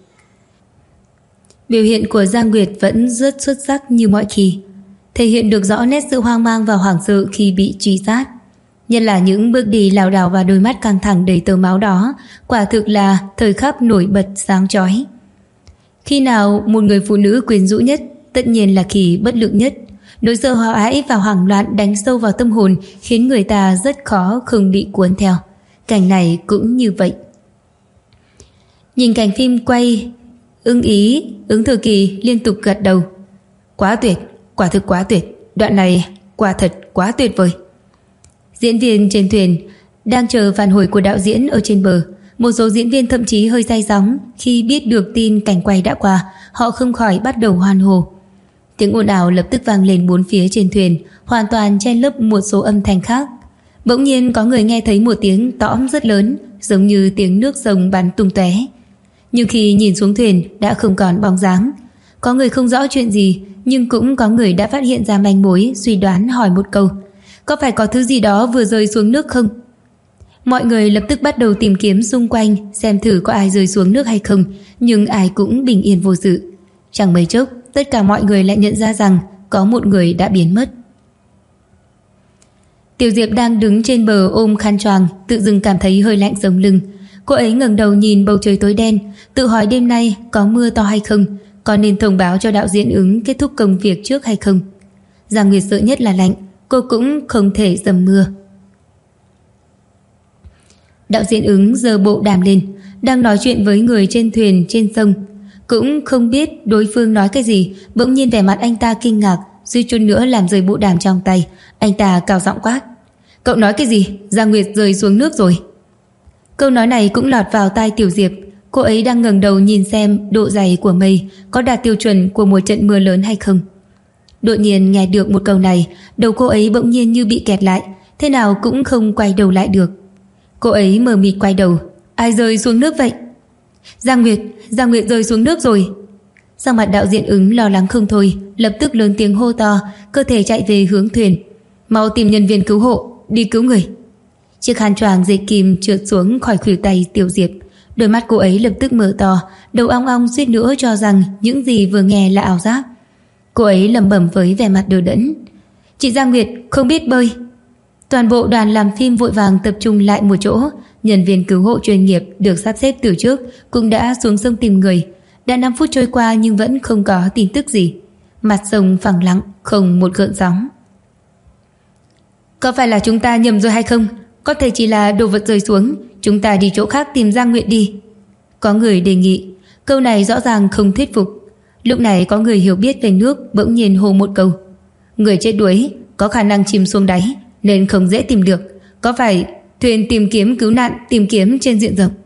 Biểu hiện của Giang Nguyệt vẫn rất xuất sắc như mọi khi, thể hiện được rõ nét sự hoang mang và hoảng sợ khi bị truy sát. Nhất là những bước đi lảo đảo và đôi mắt căng thẳng đầy tơ máu đó, quả thực là thời khắc nổi bật sáng chói. Khi nào một người phụ nữ quyến rũ nhất, tất nhiên là khi bất lực nhất. Nỗi sợ hãi và hoảng loạn đánh sâu vào tâm hồn, khiến người ta rất khó không bị cuốn theo. Cảnh này cũng như vậy. Nhìn cảnh phim quay, Ứng Thừa Kỳ liên tục gật đầu. Quá tuyệt, quả thực quá tuyệt. Đoạn này quả thật quá tuyệt vời. Diễn viên trên thuyền đang chờ phản hồi của đạo diễn ở trên bờ. Một số diễn viên thậm chí hơi say sóng khi biết được tin cảnh quay đã qua. Họ không khỏi bắt đầu hoan hô. Tiếng ồn ào lập tức vang lên bốn phía trên thuyền, hoàn toàn che lấp một số âm thanh khác. Bỗng nhiên có người nghe thấy một tiếng tõm rất lớn, giống như tiếng nước sông bắn tung tóe. Nhưng khi nhìn xuống thuyền đã không còn bóng dáng. Có người không rõ chuyện gì, nhưng cũng có người đã phát hiện ra manh mối, suy đoán hỏi một câu: có phải có thứ gì đó vừa rơi xuống nước không? Mọi người lập tức bắt đầu tìm kiếm xung quanh, xem thử có ai rơi xuống nước hay không, nhưng ai cũng bình yên vô sự. Chẳng mấy chốc, tất cả mọi người lại nhận ra rằng có một người đã biến mất. Tiểu Diệp đang đứng trên bờ ôm khăn choàng, tự dưng cảm thấy hơi lạnh sống lưng. Cô ấy ngẩng đầu nhìn bầu trời tối đen, tự hỏi đêm nay có mưa to hay không, có nên thông báo cho đạo diễn Ứng kết thúc công việc trước hay không. Giang Nguyệt sợ nhất là lạnh, cô cũng không thể dầm mưa. Đạo diễn Ứng giơ bộ đàm lên, đang nói chuyện với người trên thuyền trên sông. Cũng không biết đối phương nói cái gì, bỗng nhiên vẻ mặt anh ta kinh ngạc, suýt chút nữa làm rơi bộ đàm trong tay. Anh ta cao giọng quát: "Cậu nói cái gì? Giang Nguyệt rơi xuống nước rồi." Câu nói này cũng lọt vào tai Tiểu Diệp. Cô ấy đang ngẩng đầu nhìn xem độ dày của mây có đạt tiêu chuẩn của một trận mưa lớn hay không. Đột nhiên nghe được một câu này, đầu cô ấy bỗng nhiên như bị kẹt lại, thế nào cũng không quay đầu lại được. Cô ấy mờ mịt quay đầu. Ai rơi xuống nước vậy? Giang Nguyệt rơi xuống nước rồi. Sắc mặt đạo diễn Ứng lo lắng không thôi, lập tức lớn tiếng hô to, cơ thể chạy về hướng thuyền. Mau tìm nhân viên cứu hộ, đi cứu người. Chiếc khăn choàng dây kim trượt xuống khỏi khuỷu tay Tiểu Diệp. Đôi mắt cô ấy lập tức mở to, đầu ong ong suýt nữa cho rằng những gì vừa nghe là ảo giác. Cô ấy lẩm bẩm với vẻ mặt đờ đẫn: "Chị Giang Nguyệt không biết bơi." Toàn bộ đoàn làm phim vội vàng tập trung lại một chỗ. Nhân viên cứu hộ chuyên nghiệp được sắp xếp từ trước cũng đã xuống sông tìm người. Đã 5 phút trôi qua nhưng vẫn không có tin tức gì. Mặt sông phẳng lặng, không một gợn sóng. "Có phải là chúng ta nhầm rồi hay không? Có thể chỉ là đồ vật rơi xuống. Chúng ta đi chỗ khác tìm Giang Nguyệt đi." Có người đề nghị. Câu này rõ ràng không thuyết phục. Lúc này có người hiểu biết về nước bỗng nhiên hô một câu: "Người chết đuối có khả năng chìm xuống đáy nên không dễ tìm được. Có phải thuyền tìm kiếm cứu nạn tìm kiếm trên diện rộng?"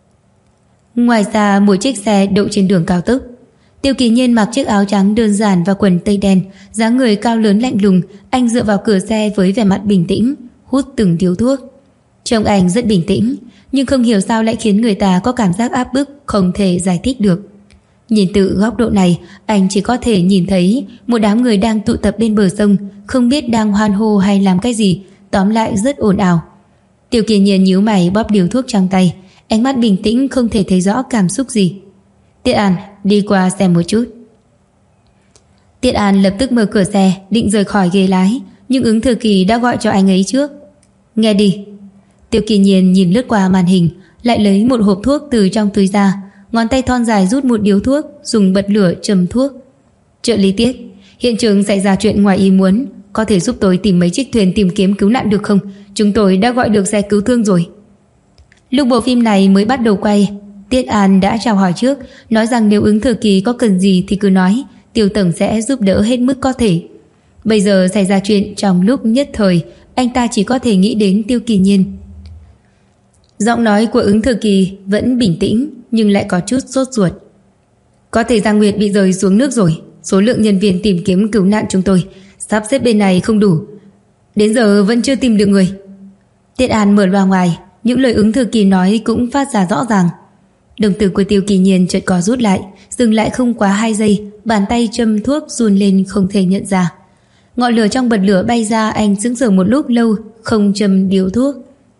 Ngoài ra một chiếc xe đậu trên đường cao tốc. Tiêu Kỳ Nhiên mặc chiếc áo trắng đơn giản và quần tây đen, dáng người cao lớn lạnh lùng. Anh dựa vào cửa xe với vẻ mặt bình tĩnh, hút từng điếu thuốc. Trông anh rất bình tĩnh, nhưng không hiểu sao lại khiến người ta có cảm giác áp bức không thể giải thích được. Nhìn từ góc độ này, anh chỉ có thể nhìn thấy một đám người đang tụ tập bên bờ sông, không biết đang hoan hô hay làm cái gì, tóm lại rất ồn ào. Tiêu Kỳ Nhiên nhíu mày bóp điếu thuốc trong tay, ánh mắt bình tĩnh không thể thấy rõ cảm xúc gì. "Tiết An, đi qua xem một chút." Tiết An lập tức mở cửa xe, định rời khỏi ghế lái, nhưng Ứng Thừa Kỳ đã gọi cho anh ấy trước. "Nghe đi." Tiêu Kỳ Nhiên nhìn lướt qua màn hình, lại lấy một hộp thuốc từ trong túi ra, ngón tay thon dài rút một điếu thuốc, dùng bật lửa châm thuốc. "Trợ lý Tiết, hiện trường xảy ra chuyện ngoài ý muốn, có thể giúp tôi tìm mấy chiếc thuyền tìm kiếm cứu nạn được không? Chúng tôi đã gọi được xe cứu thương rồi." Lúc bộ phim này mới bắt đầu quay, Tiết An đã chào hỏi trước, nói rằng nếu Ứng Thừa Kỳ có cần gì thì cứ nói, Tiêu tổng sẽ giúp đỡ hết mức có thể. Bây giờ xảy ra chuyện trong lúc nhất thời, anh ta chỉ có thể nghĩ đến Tiêu Kỳ Nhiên. Giọng nói của Ứng Thừa Kỳ vẫn bình tĩnh nhưng lại có chút sốt ruột. "Có thể Giang Nguyệt bị rơi xuống nước rồi. Số lượng nhân viên tìm kiếm cứu nạn chúng tôi sắp xếp bên này không đủ. Đến giờ vẫn chưa tìm được người." Tiết An mở loa ngoài, những lời Ứng Thừa Kỳ nói cũng phát ra rõ ràng. Đồng tử của Tiêu Kỳ Nhiên chợt co rút lại, dừng lại không quá 2 giây, bàn tay châm thuốc run lên không thể nhận ra. Ngọn lửa trong bật lửa bay ra, anh sững sờ một lúc lâu không châm điếu thuốc.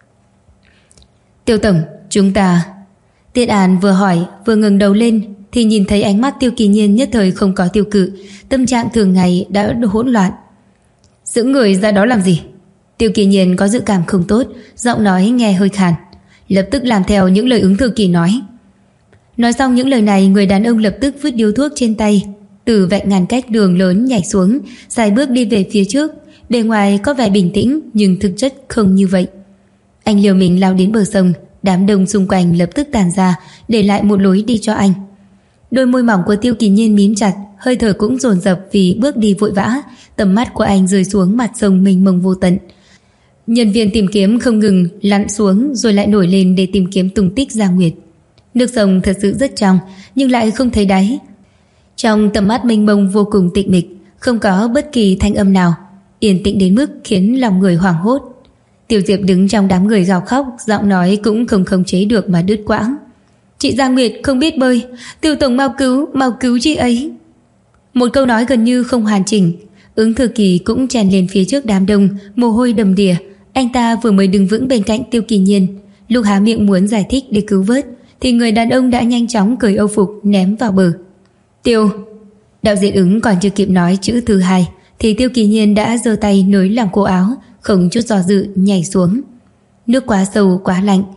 "Tiêu tổng, chúng ta..." Tiết An vừa hỏi vừa ngẩng đầu lên thì nhìn thấy ánh mắt Tiêu Kỳ Nhiên nhất thời không có tiêu cự, tâm trạng thường ngày đã hỗn loạn. "Giữ người ra đó làm gì?" Tiêu Kỳ Nhiên có dự cảm không tốt, giọng nói nghe hơi khàn, lập tức làm theo những lời Ứng Thừa Kỳ nói. Nói xong những lời này, người đàn ông lập tức vứt điếu thuốc trên tay, từ vạch ngăn cách đường lớn nhảy xuống, xài bước đi về phía trước. Bề ngoài có vẻ bình tĩnh nhưng thực chất không như vậy. Anh liều mình lao đến bờ sông, đám đông xung quanh lập tức tàn ra, để lại một lối đi cho anh. Đôi môi mỏng của Tiêu Kỳ Nhiên mím chặt, hơi thở cũng dồn dập vì bước đi vội vã. Tầm mắt của anh rơi xuống mặt sông mênh mông vô tận. Nhân viên tìm kiếm không ngừng lặn xuống rồi lại nổi lên để tìm kiếm tung tích Giang Nguyệt. Nước sông thật sự rất trong nhưng lại không thấy đáy. Trong tầm mắt mênh mông vô cùng tịch mịch, không có bất kỳ thanh âm nào, yên tĩnh đến mức khiến lòng người hoảng hốt. Tiểu Diệp đứng trong đám người gào khóc, giọng nói cũng không khống chế được mà đứt quãng. "Chị Giang Nguyệt không biết bơi, Tiêu tổng mau cứu chị ấy." Một câu nói gần như không hoàn chỉnh. Ứng Thừa Kỳ cũng chen lên phía trước đám đông, mồ hôi đầm đìa. Anh ta vừa mới đứng vững bên cạnh Tiêu Kỳ Nhiên, lúc há miệng muốn giải thích để cứu vớt thì người đàn ông đã nhanh chóng cởi âu phục ném vào bờ. "Tiêu..." Đạo diễn Ứng còn chưa kịp nói chữ thứ hai thì Tiêu Kỳ Nhiên đã giơ tay nới lỏng cổ áo, không chút do dự nhảy xuống. Nước quá sâu quá lạnh.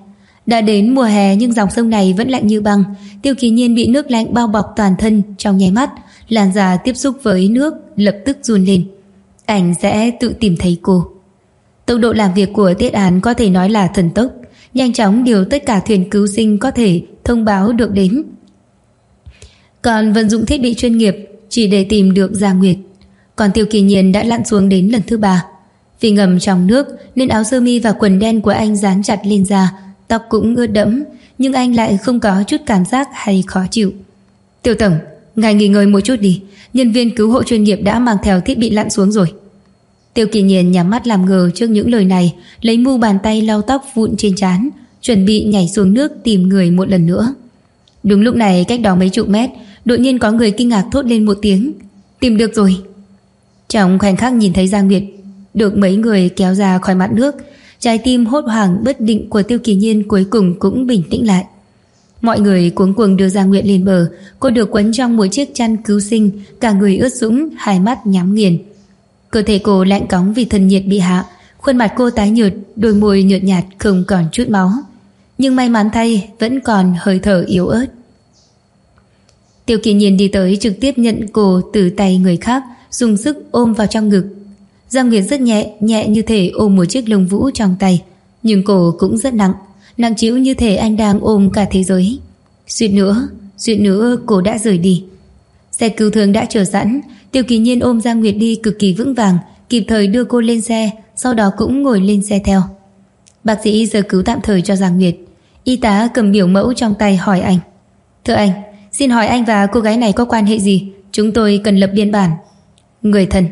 Đã đến mùa hè nhưng dòng sông này vẫn lạnh như băng. Tiêu Kỳ Nhiên bị nước lạnh bao bọc toàn thân trong nháy mắt, làn da tiếp xúc với nước lập tức run lên. Anh sẽ tự tìm thấy cô. Tốc độ làm việc của Tiết An có thể nói là thần tốc, nhanh chóng điều tất cả thuyền cứu sinh có thể thông báo được đến. Còn vận dụng thiết bị chuyên nghiệp chỉ để tìm được Giang Nguyệt. Còn Tiêu Kỳ Nhiên đã lặn xuống đến lần thứ 3. Vì ngầm trong nước nên áo sơ mi và quần đen của anh dán chặt lên da, tóc cũng ướt đẫm, nhưng anh lại không có chút cảm giác hay khó chịu. Tiêu tổng, ngài nghỉ ngơi một chút đi, nhân viên cứu hộ chuyên nghiệp đã mang theo thiết bị lặn xuống rồi. Tiêu Kỳ Nhiên nhắm mắt làm ngờ trước những lời này, lấy mu bàn tay lau tóc vụn trên trán, chuẩn bị nhảy xuống nước tìm người một lần nữa. Đúng lúc này, cách đó mấy chục mét, đột nhiên có người kinh ngạc thốt lên một tiếng: tìm được rồi. Trong khoảnh khắc nhìn thấy Giang Nguyệt được mấy người kéo ra khỏi mặt nước, trái tim hốt hoảng bất định của Tiêu Kỳ Nhiên cuối cùng cũng bình tĩnh lại. Mọi người cuống cuồng đưa Giang Nguyệt lên bờ. Cô được quấn trong một chiếc chăn cứu sinh, cả người ướt sũng, hai mắt nhắm nghiền. Cơ thể cô lạnh cóng vì thân nhiệt bị hạ, khuôn mặt cô tái nhợt, đôi môi nhợt nhạt không còn chút máu, nhưng may mắn thay vẫn còn hơi thở yếu ớt. Tiêu Kỳ Nhiên đi tới trực tiếp nhận cô từ tay người khác, dùng sức ôm vào trong ngực. Giang Nguyệt rất nhẹ, nhẹ như thể ôm một chiếc lông vũ trong tay, nhưng cô cũng rất nặng, nặng trĩu như thể anh đang ôm cả thế giới. Suýt nữa cô đã rời đi. Xe cứu thương đã chờ sẵn. Tiêu Kỳ Nhiên ôm Giang Nguyệt đi cực kỳ vững vàng, kịp thời đưa cô lên xe, sau đó cũng ngồi lên xe theo. Bác sĩ sơ cứu tạm thời cho Giang Nguyệt. Y tá cầm biểu mẫu trong tay hỏi anh: thưa anh, xin hỏi anh và cô gái này có quan hệ gì? Chúng tôi cần lập biên bản. Người thân.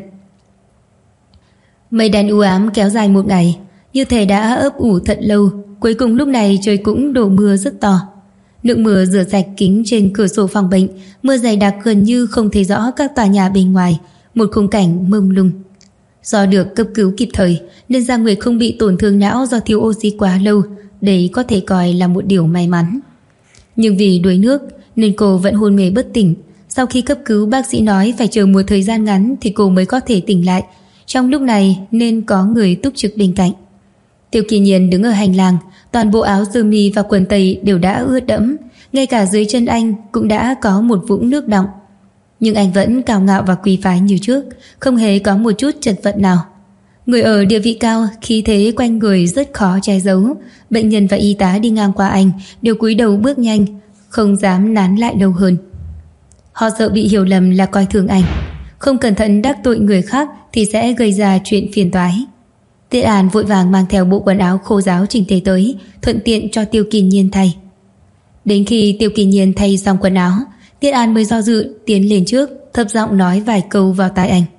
Mây đen u ám kéo dài một ngày, như thể đã ấp ủ thật lâu. Cuối cùng lúc này trời cũng đổ mưa rất to. Nước mưa rửa sạch kính trên cửa sổ phòng bệnh, mưa dày đặc gần như không thấy rõ các tòa nhà bên ngoài, một khung cảnh mông lung. Do được cấp cứu kịp thời nên Giang Nguyệt không bị tổn thương não do thiếu oxy quá lâu, đấy có thể coi là một điều may mắn. Nhưng vì đuối nước nên cô vẫn hôn mê bất tỉnh. Sau khi cấp cứu, bác sĩ nói phải chờ một thời gian ngắn thì cô mới có thể tỉnh lại. Trong lúc này nên có người túc trực bên cạnh. Tiêu Kỳ Nhiên đứng ở hành lang, toàn bộ áo sơ mi và quần tây đều đã ướt đẫm, ngay cả dưới chân anh cũng đã có một vũng nước đọng. Nhưng anh vẫn cao ngạo và quý phái như trước, không hề có một chút chật vật nào. Người ở địa vị cao, khí thế quanh người rất khó che giấu. Bệnh nhân và y tá đi ngang qua anh đều cúi đầu bước nhanh, không dám nán lại lâu hơn. Họ sợ bị hiểu lầm là coi thường anh, không cẩn thận đắc tội người khác thì sẽ gây ra chuyện phiền toái. Tiết An vội vàng mang theo bộ quần áo khô ráo chỉnh tề tới, thuận tiện cho Tiêu Kỳ Nhiên thay. Đến khi Tiêu Kỳ Nhiên thay xong quần áo, Tiết An mới do dự tiến lên trước, thấp giọng nói vài câu vào tai anh.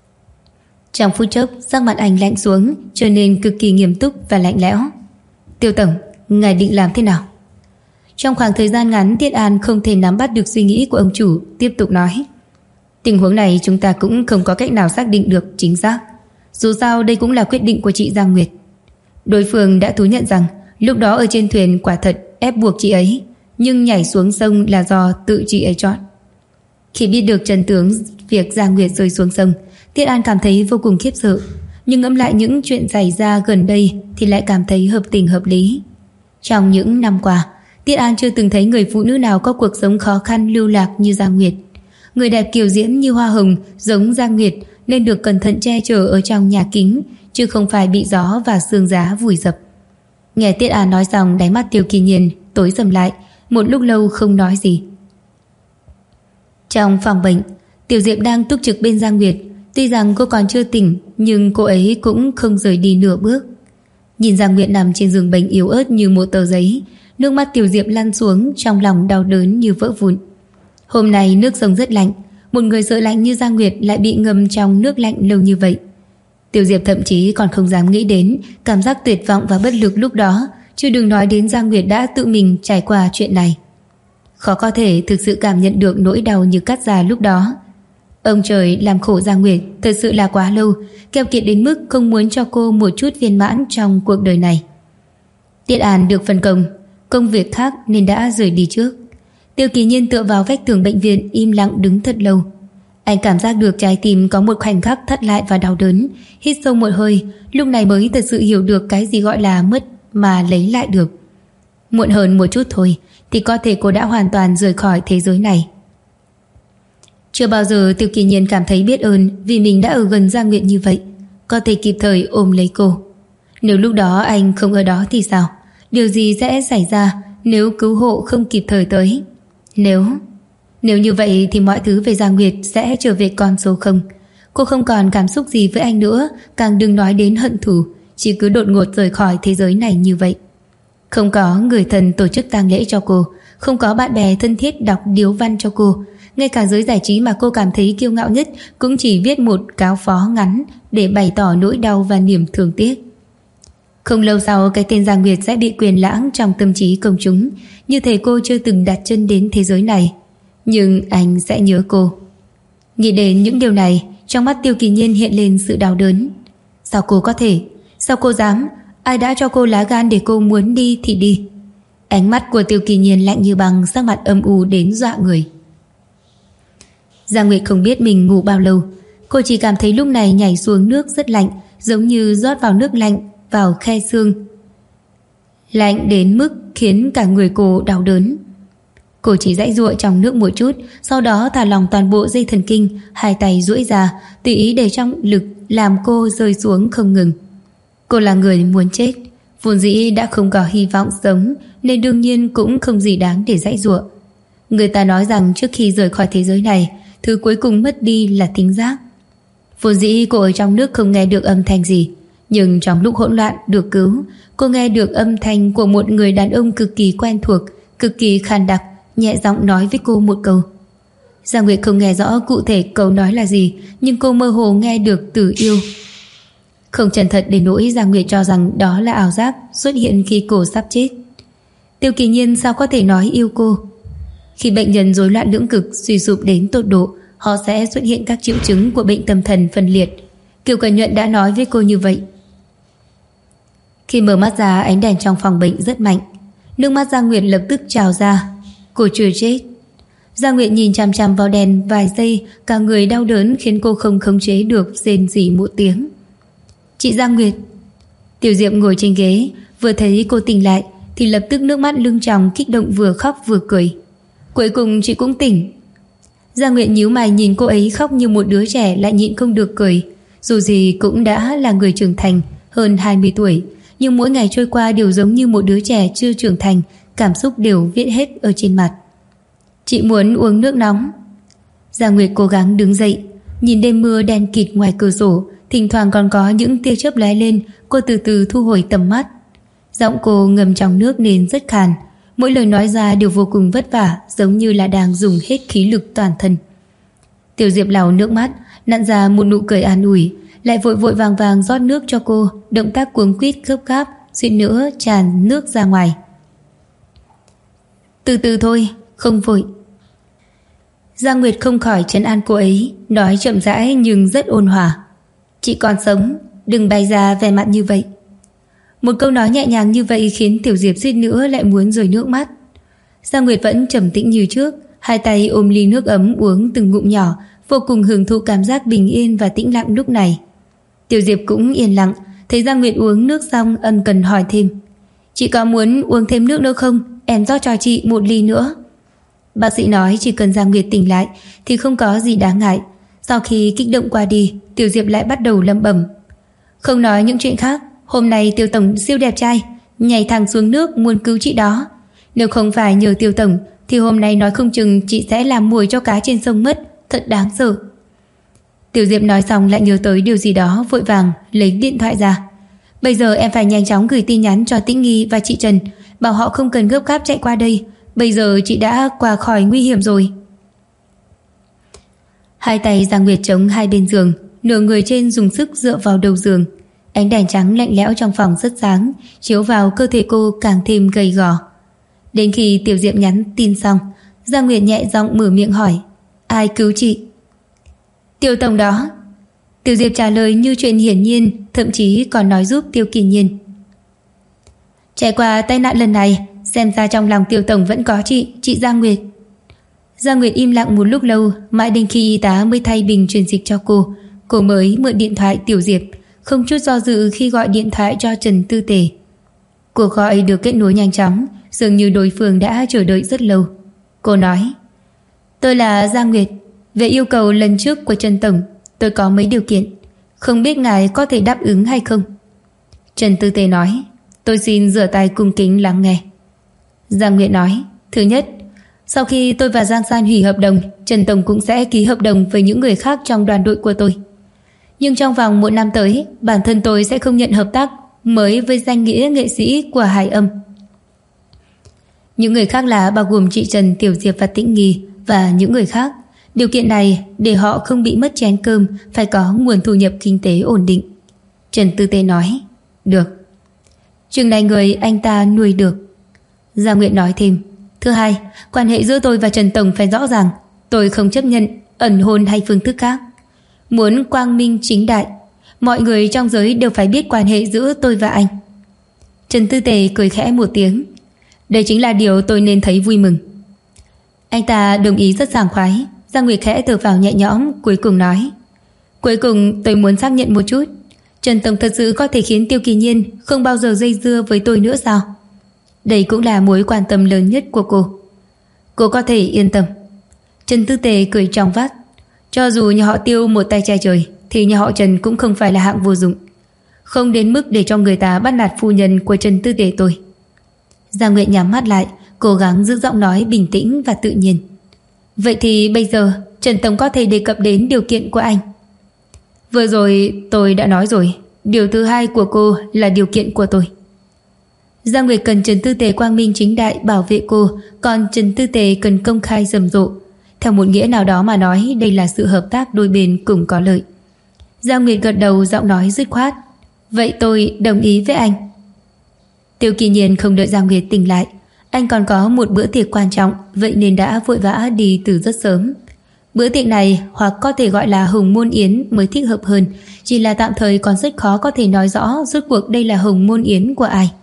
Trong phút chốc, sắc mặt anh lạnh xuống, trở nên cực kỳ nghiêm túc và lạnh lẽo. Tiêu tổng, ngài định làm thế nào? Trong khoảng thời gian ngắn, Tiết An không thể nắm bắt được suy nghĩ của ông chủ, tiếp tục nói. Tình huống này chúng ta cũng không có cách nào xác định được chính xác. Dù sao đây cũng là quyết định của chị Giang Nguyệt. Đối phương đã thú nhận rằng lúc đó ở trên thuyền quả thật ép buộc chị ấy, nhưng nhảy xuống sông là do tự chị ấy chọn. Khi biết được chân tướng việc Giang Nguyệt rơi xuống sông, Tiết An cảm thấy vô cùng khiếp sợ, nhưng ngẫm lại những chuyện xảy ra gần đây thì lại cảm thấy hợp tình hợp lý. Trong những năm qua, Tiết An chưa từng thấy người phụ nữ nào có cuộc sống khó khăn lưu lạc như Giang Nguyệt. Người đẹp kiều diễm như hoa hồng giống Giang Nguyệt nên được cẩn thận che chở ở trong nhà kính, chứ không phải bị gió và sương giá vùi dập. Nghe Tiết An nói xong, đáy mắt Tiêu Kỳ Nhiên tối sầm lại, một lúc lâu không nói gì. Trong phòng bệnh, Tiểu Diệp đang túc trực bên Giang Nguyệt. Tuy rằng cô còn chưa tỉnh, nhưng cô ấy cũng không rời đi nửa bước. Nhìn Giang Nguyệt nằm trên giường bệnh yếu ớt như một tờ giấy, nước mắt Tiểu Diệp lăn xuống, trong lòng đau đớn như vỡ vụn. Hôm nay nước sông rất lạnh, một người sợ lạnh như Giang Nguyệt lại bị ngâm trong nước lạnh lâu như vậy. Tiểu Diệp thậm chí còn không dám nghĩ đến cảm giác tuyệt vọng và bất lực lúc đó, chứ đừng nói đến Giang Nguyệt đã tự mình trải qua chuyện này. Khó có thể thực sự cảm nhận được nỗi đau như cắt da lúc đó. Ông trời làm khổ Giang Nguyệt thật sự là quá lâu, keo kiệt đến mức không muốn cho cô một chút viên mãn trong cuộc đời này. Tiết An được phân công việc khác nên đã rời đi trước. Tiêu Kỳ Nhiên tựa vào vách tường bệnh viện im lặng đứng thật lâu. Anh cảm giác được trái tim có một khoảnh khắc thắt lại và đau đớn. Hít sâu một hơi, lúc này mới thật sự hiểu được cái gì gọi là mất mà lấy lại được. Muộn hơn một chút thôi thì có thể cô đã hoàn toàn rời khỏi thế giới này. Chưa bao giờ Tiêu Kỳ Nhiên cảm thấy biết ơn vì mình đã ở gần Giang Nguyệt như vậy, có thể kịp thời ôm lấy cô. Nếu lúc đó anh không ở đó thì sao? Điều gì sẽ xảy ra nếu cứu hộ không kịp thời tới? Nếu như vậy thì mọi thứ về Giang Nguyệt sẽ trở về con số 0. Cô không còn cảm xúc gì với anh nữa, càng đừng nói đến hận thù, chỉ cứ đột ngột rời khỏi thế giới này như vậy. Không có người thân tổ chức tang lễ cho cô, không có bạn bè thân thiết đọc điếu văn cho cô, ngay cả giới giải trí mà cô cảm thấy kiêu ngạo nhất cũng chỉ viết một cáo phó ngắn để bày tỏ nỗi đau và niềm thương tiếc. Không lâu sau, cái tên Giang Nguyệt sẽ bị quyền lãng trong tâm trí công chúng, như thể cô chưa từng đặt chân đến thế giới này. Nhưng anh sẽ nhớ cô. Nghĩ đến những điều này, trong mắt Tiêu Kỳ Nhiên hiện lên sự đau đớn. Sao cô có thể? Sao cô dám? Ai đã cho cô lá gan để cô muốn đi thì đi? Ánh mắt của Tiêu Kỳ Nhiên lạnh như băng, sắc mặt âm u đến dọa người. Giang Nguyệt không biết mình ngủ bao lâu. Cô chỉ cảm thấy lúc này nhảy xuống nước rất lạnh, giống như rót vào nước lạnh vào khe xương. Lạnh đến mức khiến cả người cô đau đớn. Cô chỉ giãy giụa trong nước một chút, sau đó thả lỏng toàn bộ dây thần kinh, hai tay duỗi ra, tùy ý để trong lực làm cô rơi xuống không ngừng. Cô là người muốn chết, vốn dĩ đã không có hy vọng sống, nên đương nhiên cũng không gì đáng để giãy giụa. Người ta nói rằng trước khi rời khỏi thế giới này, thứ cuối cùng mất đi là thính giác. Vốn dĩ cô ở trong nước không nghe được âm thanh gì, nhưng trong lúc hỗn loạn được cứu, cô nghe được âm thanh của một người đàn ông cực kỳ quen thuộc, cực kỳ khàn đặc, nhẹ giọng nói với cô một câu. Giang Nguyệt không nghe rõ cụ thể câu nói là gì, nhưng cô mơ hồ nghe được từ yêu. Không chân thật đến nỗi Giang Nguyệt cho rằng đó là ảo giác xuất hiện khi cô sắp chết. Tiêu Kỳ Nhiên sao có thể nói yêu cô? Khi bệnh nhân rối loạn lưỡng cực suy sụp đến tột độ, họ sẽ xuất hiện các triệu chứng của bệnh tâm thần phân liệt. Kiều Cẩn Nhuận đã nói với cô như vậy. Khi mở mắt ra, ánh đèn trong phòng bệnh rất mạnh. Nước mắt Giang Nguyệt lập tức trào ra. Cô chưa chết. Giang Nguyệt nhìn chằm chằm vào đèn vài giây, cả người đau đớn khiến cô không khống chế được rên rỉ một tiếng. Chị Giang Nguyệt. Tiểu Diệp ngồi trên ghế, vừa thấy cô tỉnh lại thì lập tức nước mắt lưng tròng, kích động vừa khóc vừa cười. Cuối cùng chị cũng tỉnh. Giang Nguyệt nhíu mày nhìn cô ấy khóc như một đứa trẻ, lại nhịn không được cười. Dù gì cũng đã là người trưởng thành, hơn 20 tuổi, nhưng mỗi ngày trôi qua đều giống như một đứa trẻ chưa trưởng thành, cảm xúc đều viết hết ở trên mặt. Chị muốn uống nước nóng. Giang Nguyệt cố gắng đứng dậy, nhìn đêm mưa đen kịt ngoài cửa sổ, thỉnh thoảng còn có những tia chớp lóe lên. Cô từ từ thu hồi tầm mắt. Giọng cô ngầm trong nước nên rất khàn, mỗi lời nói ra đều vô cùng vất vả, giống như là đang dùng hết khí lực toàn thân. Tiểu Diệp lau nước mắt, nặn ra một nụ cười an ủi, lại vội vội vàng vàng rót nước cho cô, động tác cuống quýt gấp gáp, suýt nữa tràn nước ra ngoài. Từ từ thôi, không vội. Giang Nguyệt không khỏi trấn an cô ấy, nói chậm rãi nhưng rất ôn hòa. Chị còn sống, đừng bày ra vẻ mặt như vậy. Một câu nói nhẹ nhàng như vậy khiến Tiểu Diệp suýt nữa lại muốn rơi nước mắt. Giang Nguyệt vẫn trầm tĩnh như trước, hai tay ôm ly nước ấm uống từng ngụm nhỏ, vô cùng hưởng thụ cảm giác bình yên và tĩnh lặng lúc này. Tiểu Diệp cũng yên lặng, thấy Giang Nguyệt uống nước xong ân cần hỏi thêm. Chị có muốn uống thêm nước nữa không? Em rót cho chị một ly nữa. Bác sĩ nói chỉ cần Giang Nguyệt tỉnh lại thì không có gì đáng ngại. Sau khi kích động qua đi, Tiểu Diệp lại bắt đầu lẩm bẩm. Không nói những chuyện khác, hôm nay Tiêu Tổng siêu đẹp trai, nhảy thẳng xuống nước muốn cứu chị đó. Nếu không phải nhờ Tiêu Tổng thì hôm nay nói không chừng chị sẽ làm mồi cho cá trên sông mất, thật đáng sợ. Tiểu Diệp nói xong lại nhớ tới điều gì đó, vội vàng lấy điện thoại ra. Bây giờ em phải nhanh chóng gửi tin nhắn cho Tĩnh Nghi và chị Trần, bảo họ không cần gấp gáp chạy qua đây. Bây giờ chị đã qua khỏi nguy hiểm rồi. Hai tay Giang Nguyệt chống hai bên giường, nửa người trên dùng sức dựa vào đầu giường. Ánh đèn trắng lạnh lẽo trong phòng rất sáng, chiếu vào cơ thể cô càng thêm gầy gò. Đến khi Tiểu Diệp nhắn tin xong, Giang Nguyệt nhẹ giọng mở miệng hỏi. Ai cứu chị? Tiêu Tổng đó. Tiểu Diệp trả lời như chuyện hiển nhiên, thậm chí còn nói giúp Tiêu Kỳ Nhiên. Trải qua tai nạn lần này, xem ra trong lòng Tiêu Tổng vẫn có chị Giang Nguyệt. Giang Nguyệt im lặng một lúc lâu, mãi đến khi y tá mới thay bình truyền dịch cho cô mới mượn điện thoại Tiểu Diệp, không chút do dự khi gọi điện thoại cho Trần Tư Tề. Cuộc gọi được kết nối nhanh chóng, dường như đối phương đã chờ đợi rất lâu. Cô nói: Tôi là Giang Nguyệt. Về yêu cầu lần trước của Trần Tổng, tôi có mấy điều kiện, không biết ngài có thể đáp ứng hay không. Trần Tư Tề nói: Tôi xin rửa tay cung kính lắng nghe. Giang Nguyệt nói: Thứ nhất, sau khi tôi và Giang San hủy hợp đồng, Trần Tổng cũng sẽ ký hợp đồng với những người khác trong đoàn đội của tôi. Nhưng trong vòng 1 năm tới, bản thân tôi sẽ không nhận hợp tác mới với danh nghĩa nghệ sĩ của Hải Âm. Những người khác là bao gồm chị Trần, Tiểu Diệp và Tĩnh Nghi và những người khác. Điều kiện này để họ không bị mất chén cơm phải có nguồn thu nhập kinh tế ổn định. Trần Tư Tế nói: Được. Chừng này người anh ta nuôi được. Giang Nguyệt nói thêm: Thứ hai, quan hệ giữa tôi và Trần Tổng phải rõ ràng. Tôi không chấp nhận ẩn hôn hay phương thức khác. Muốn quang minh chính đại, mọi người trong giới đều phải biết quan hệ giữa tôi và anh. Trần Tư Tề cười khẽ một tiếng: Đây chính là điều tôi nên thấy vui mừng. Anh ta đồng ý rất sảng khoái. Giang Nguyệt khẽ thở vào nhẹ nhõm, cuối cùng nói: Cuối cùng tôi muốn xác nhận một chút, Trần Tổng thật sự có thể khiến Tiêu Kỳ Nhiên không bao giờ dây dưa với tôi nữa sao? Đây cũng là mối quan tâm lớn nhất của cô. Cô có thể yên tâm. Trần Tư Tề cười trong vắt: Cho dù nhà họ Tiêu một tay che trời, thì nhà họ Trần cũng không phải là hạng vô dụng, không đến mức để cho người ta bắt nạt phu nhân của Trần Tư Tề tôi. Giang Nguyệt nhắm mắt lại, cố gắng giữ giọng nói bình tĩnh và tự nhiên. Vậy thì bây giờ Trần Tổng có thể đề cập đến điều kiện của anh. Vừa rồi tôi đã nói rồi, điều thứ hai của cô là điều kiện của tôi. Giang Nguyệt cần Trần Tư Tề quang minh chính đại bảo vệ cô, còn Trần Tư Tề cần công khai rầm rộ. Theo một nghĩa nào đó mà nói, đây là sự hợp tác đôi bên cùng có lợi. Giang Nguyệt gật đầu, giọng nói dứt khoát: Vậy tôi đồng ý với anh. Tiêu Kỳ Nhiên không đợi Giang Nguyệt tỉnh lại. Anh còn có một bữa tiệc quan trọng, vậy nên đã vội vã đi từ rất sớm. Bữa tiệc này hoặc có thể gọi là Hồng Môn Yến mới thích hợp hơn, chỉ là tạm thời còn rất khó có thể nói rõ rốt cuộc đây là Hồng Môn Yến của ai.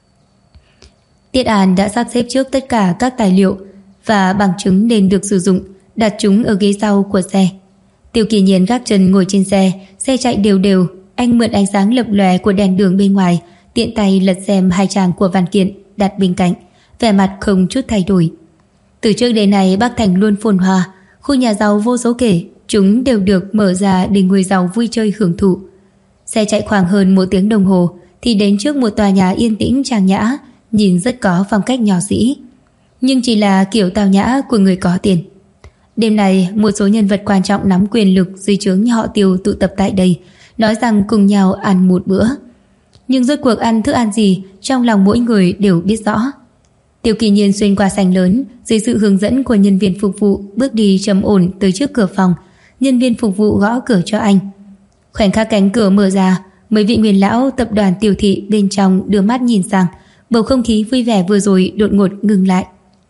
Tiết An đã sắp xếp trước tất cả các tài liệu và bằng chứng nên được sử dụng, đặt chúng ở ghế sau của xe. Tiêu Kỳ Nhiên gác chân ngồi trên xe, xe chạy đều đều, anh mượn ánh sáng lập lòe của đèn đường bên ngoài, tiện tay lật xem 2 trang của văn kiện đặt bên cạnh, vẻ mặt không chút thay đổi. Từ trước đến nay Bắc Thành luôn phồn hoa, khu nhà giàu vô số kể, chúng đều được mở ra để người giàu vui chơi hưởng thụ. Xe chạy khoảng hơn 1 tiếng đồng hồ thì đến trước một tòa nhà yên tĩnh trang nhã, nhìn rất có phong cách nhỏ dĩ, nhưng chỉ là kiểu tao nhã của người có tiền. Đêm này, một số nhân vật quan trọng nắm quyền lực dưới trướng nhà họ Tiêu tụ tập tại đây, nói rằng cùng nhau ăn một bữa. Nhưng rốt cuộc ăn thức ăn gì, trong lòng mỗi người đều biết rõ. Tiêu Kỳ Nhiên xuyên qua sảnh lớn, dưới sự hướng dẫn của nhân viên phục vụ, bước đi trầm ổn tới trước cửa phòng. Nhân viên phục vụ gõ cửa cho anh. Khoảnh khắc cánh cửa mở ra, mấy vị nguyên lão tập đoàn Tiểu thị bên trong đưa mắt nhìn sang. Bầu không khí vui vẻ vừa rồi đột ngột ngừng lại.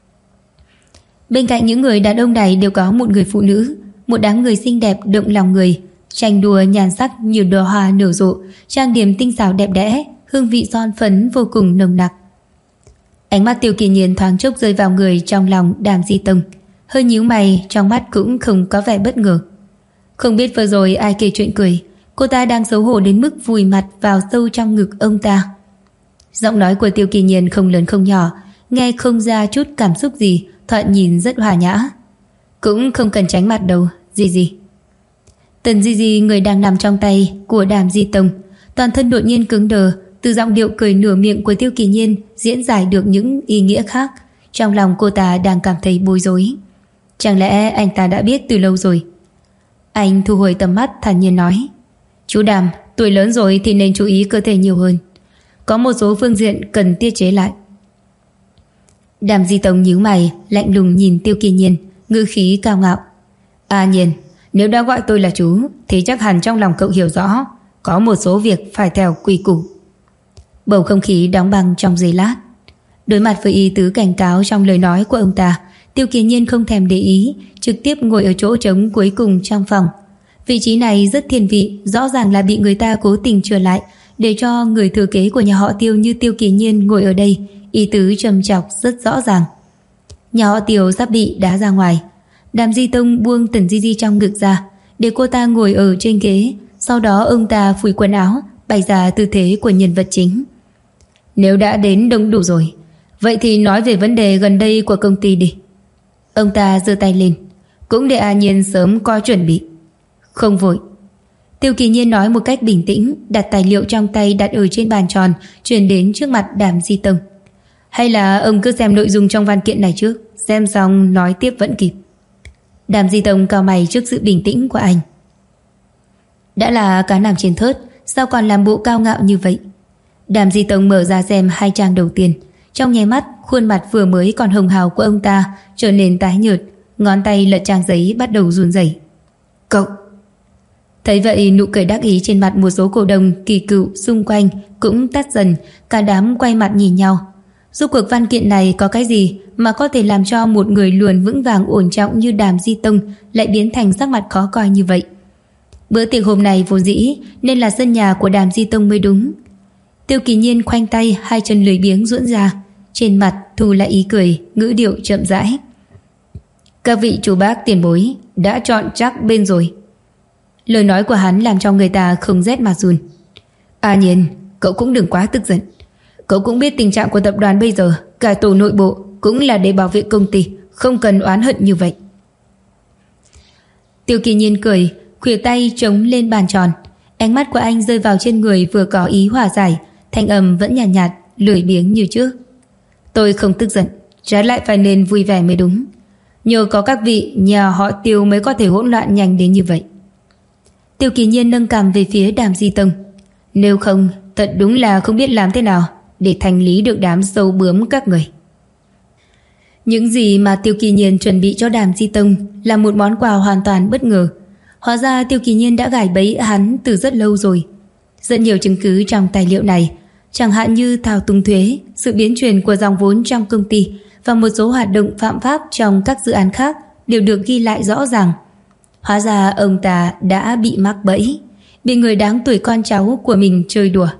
Bên cạnh những người đàn ông này đều có một người phụ nữ, một đám người xinh đẹp động lòng người, tranh đùa nhan sắc như đóa hoa nở rộ, trang điểm tinh xảo đẹp đẽ, hương vị son phấn vô cùng nồng nặc. Ánh mắt Tiêu Kỳ Nhiên thoáng chốc rơi vào người trong lòng Đàm Di Tông, hơi nhíu mày, trong mắt cũng không có vẻ bất ngờ. Không biết vừa rồi ai kể chuyện cười, cô ta đang xấu hổ đến mức vùi mặt vào sâu trong ngực ông ta. Giọng nói của Tiêu Kỳ Nhiên không lớn không nhỏ, nghe không ra chút cảm xúc gì, thoạt nhìn rất hòa nhã. Cũng không cần tránh mặt đâu, Di. Tần Di người đang nằm trong tay của Đàm Di Tông, toàn thân đột nhiên cứng đờ. Từ giọng điệu cười nửa miệng của Tiêu Kỳ Nhiên diễn giải được những ý nghĩa khác. Trong lòng cô ta đang cảm thấy bối rối. Chẳng lẽ anh ta đã biết từ lâu rồi? Anh thu hồi tầm mắt thản nhiên nói: Chú Đàm, tuổi lớn rồi thì nên chú ý cơ thể nhiều hơn, có một số phương diện cần tiết chế lại. Đàm Di Tông nhíu mày, lạnh lùng nhìn Tiêu Kỳ Nhiên, ngữ khí cao ngạo: Nhiên, nếu đã gọi tôi là chú thì chắc hẳn trong lòng cậu hiểu rõ có một số việc phải theo quy củ. Bầu không khí đóng băng trong giây lát. Đối mặt với ý tứ cảnh cáo trong lời nói của ông ta, Tiêu Kỳ Nhiên không thèm để ý, trực tiếp ngồi ở chỗ trống cuối cùng trong phòng. Vị trí này rất thiên vị, rõ ràng là bị người ta cố tình trở lại để cho người thừa kế của nhà họ Tiêu như Tiêu Kỳ Nhiên ngồi ở đây. Ý tứ trầm trọc rất rõ ràng. Nhà họ Tiêu sắp bị đá ra ngoài. Đàm Di Tông buông Tần Di trong ngực ra để cô ta ngồi ở trên ghế. Sau đó ông ta phủi quần áo, bày ra tư thế của nhân vật chính. Nếu đã đến đông đủ rồi, Vậy thì nói về vấn đề gần đây của công ty đi. Ông ta giơ tay lên, cũng để A Nhiên sớm có chuẩn bị. Không vội. Tiêu Kỳ Nhiên nói một cách bình tĩnh, đặt tài liệu trong tay đặt ở trên bàn tròn, truyền đến trước mặt Đàm Di Tông. Hay là ông cứ xem nội dung trong văn kiện này trước, xem xong nói tiếp vẫn kịp. Đàm Di Tông cau mày trước sự bình tĩnh của anh. Đã là cá nằm trên thớt, sao còn làm bộ cao ngạo như vậy? Đàm Di Tông mở ra xem 2 trang đầu tiên. Trong nháy mắt, khuôn mặt vừa mới còn hồng hào của ông ta trở nên tái nhợt, ngón tay lật trang giấy bắt đầu run rẩy. Cậu! Thấy vậy, nụ cười đắc ý trên mặt một số cổ đông kỳ cựu xung quanh cũng tắt dần, cả đám quay mặt nhìn nhau. Rốt cuộc văn kiện này có cái gì mà có thể làm cho một người luồn vững vàng ổn trọng như Đàm Di Tông lại biến thành sắc mặt khó coi như vậy? Bữa tiệc hôm nay vốn dĩ nên là sân nhà của Đàm Di Tông mới đúng. Tiêu Kỳ Nhiên khoanh tay, 2 chân lười biếng duỗi ra, trên mặt thu lại ý cười, ngữ điệu chậm rãi. Các vị chú bác tiền bối đã chọn chắc bên rồi. Lời nói của hắn làm cho người ta không rét mà run. A Nhiên, cậu cũng đừng quá tức giận. Cậu cũng biết tình trạng của tập đoàn bây giờ, cả tổ nội bộ cũng là để bảo vệ công ty, không cần oán hận như vậy. Tiêu Kỳ Nhiên cười, khuỷu tay chống lên bàn tròn. Ánh mắt của anh rơi vào trên người vừa có ý hòa giải, thanh âm vẫn nhàn nhạt, lười biếng như trước. Tôi không tức giận, trái lại phải nên vui vẻ mới đúng. Nhờ có các vị nhà họ Tiêu mới có thể hỗn loạn nhanh đến như vậy. Tiêu Kỳ Nhiên nâng cằm về phía Đàm Di Tông. Nếu không, thật đúng là không biết làm thế nào để thanh lý được đám sâu bướm các người. Những gì mà Tiêu Kỳ Nhiên chuẩn bị cho Đàm Di Tông là một món quà hoàn toàn bất ngờ. Hóa ra Tiêu Kỳ Nhiên đã gài bẫy hắn từ rất lâu rồi. Rất nhiều chứng cứ trong tài liệu này, chẳng hạn như thao túng thuế, sự biến chuyển của dòng vốn trong công ty và một số hoạt động phạm pháp trong các dự án khác đều được ghi lại rõ ràng. Hóa ra ông ta đã bị mắc bẫy, bị người đáng tuổi con cháu của mình chơi đùa.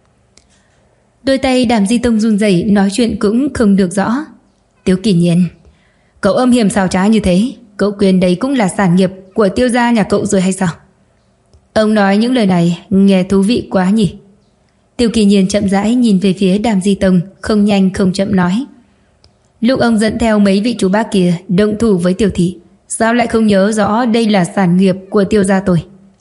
Đôi tay Đàm Di Tông run rẩy, nói chuyện cũng không được rõ. Tiêu Kỳ Nhiên, cậu âm hiểm xảo trá như thế, cậu quên đấy cũng là sản nghiệp của Tiêu gia nhà cậu rồi hay sao? Ông nói những lời này nghe thú vị quá nhỉ? Tiêu Kỳ Nhiên chậm rãi nhìn về phía Đàm Di Tông, không nhanh không chậm nói. Lúc ông dẫn theo mấy vị chú bác kia động thủ với Tiêu thị, sao lại không nhớ rõ đây là sản nghiệp của Tiêu gia tôi?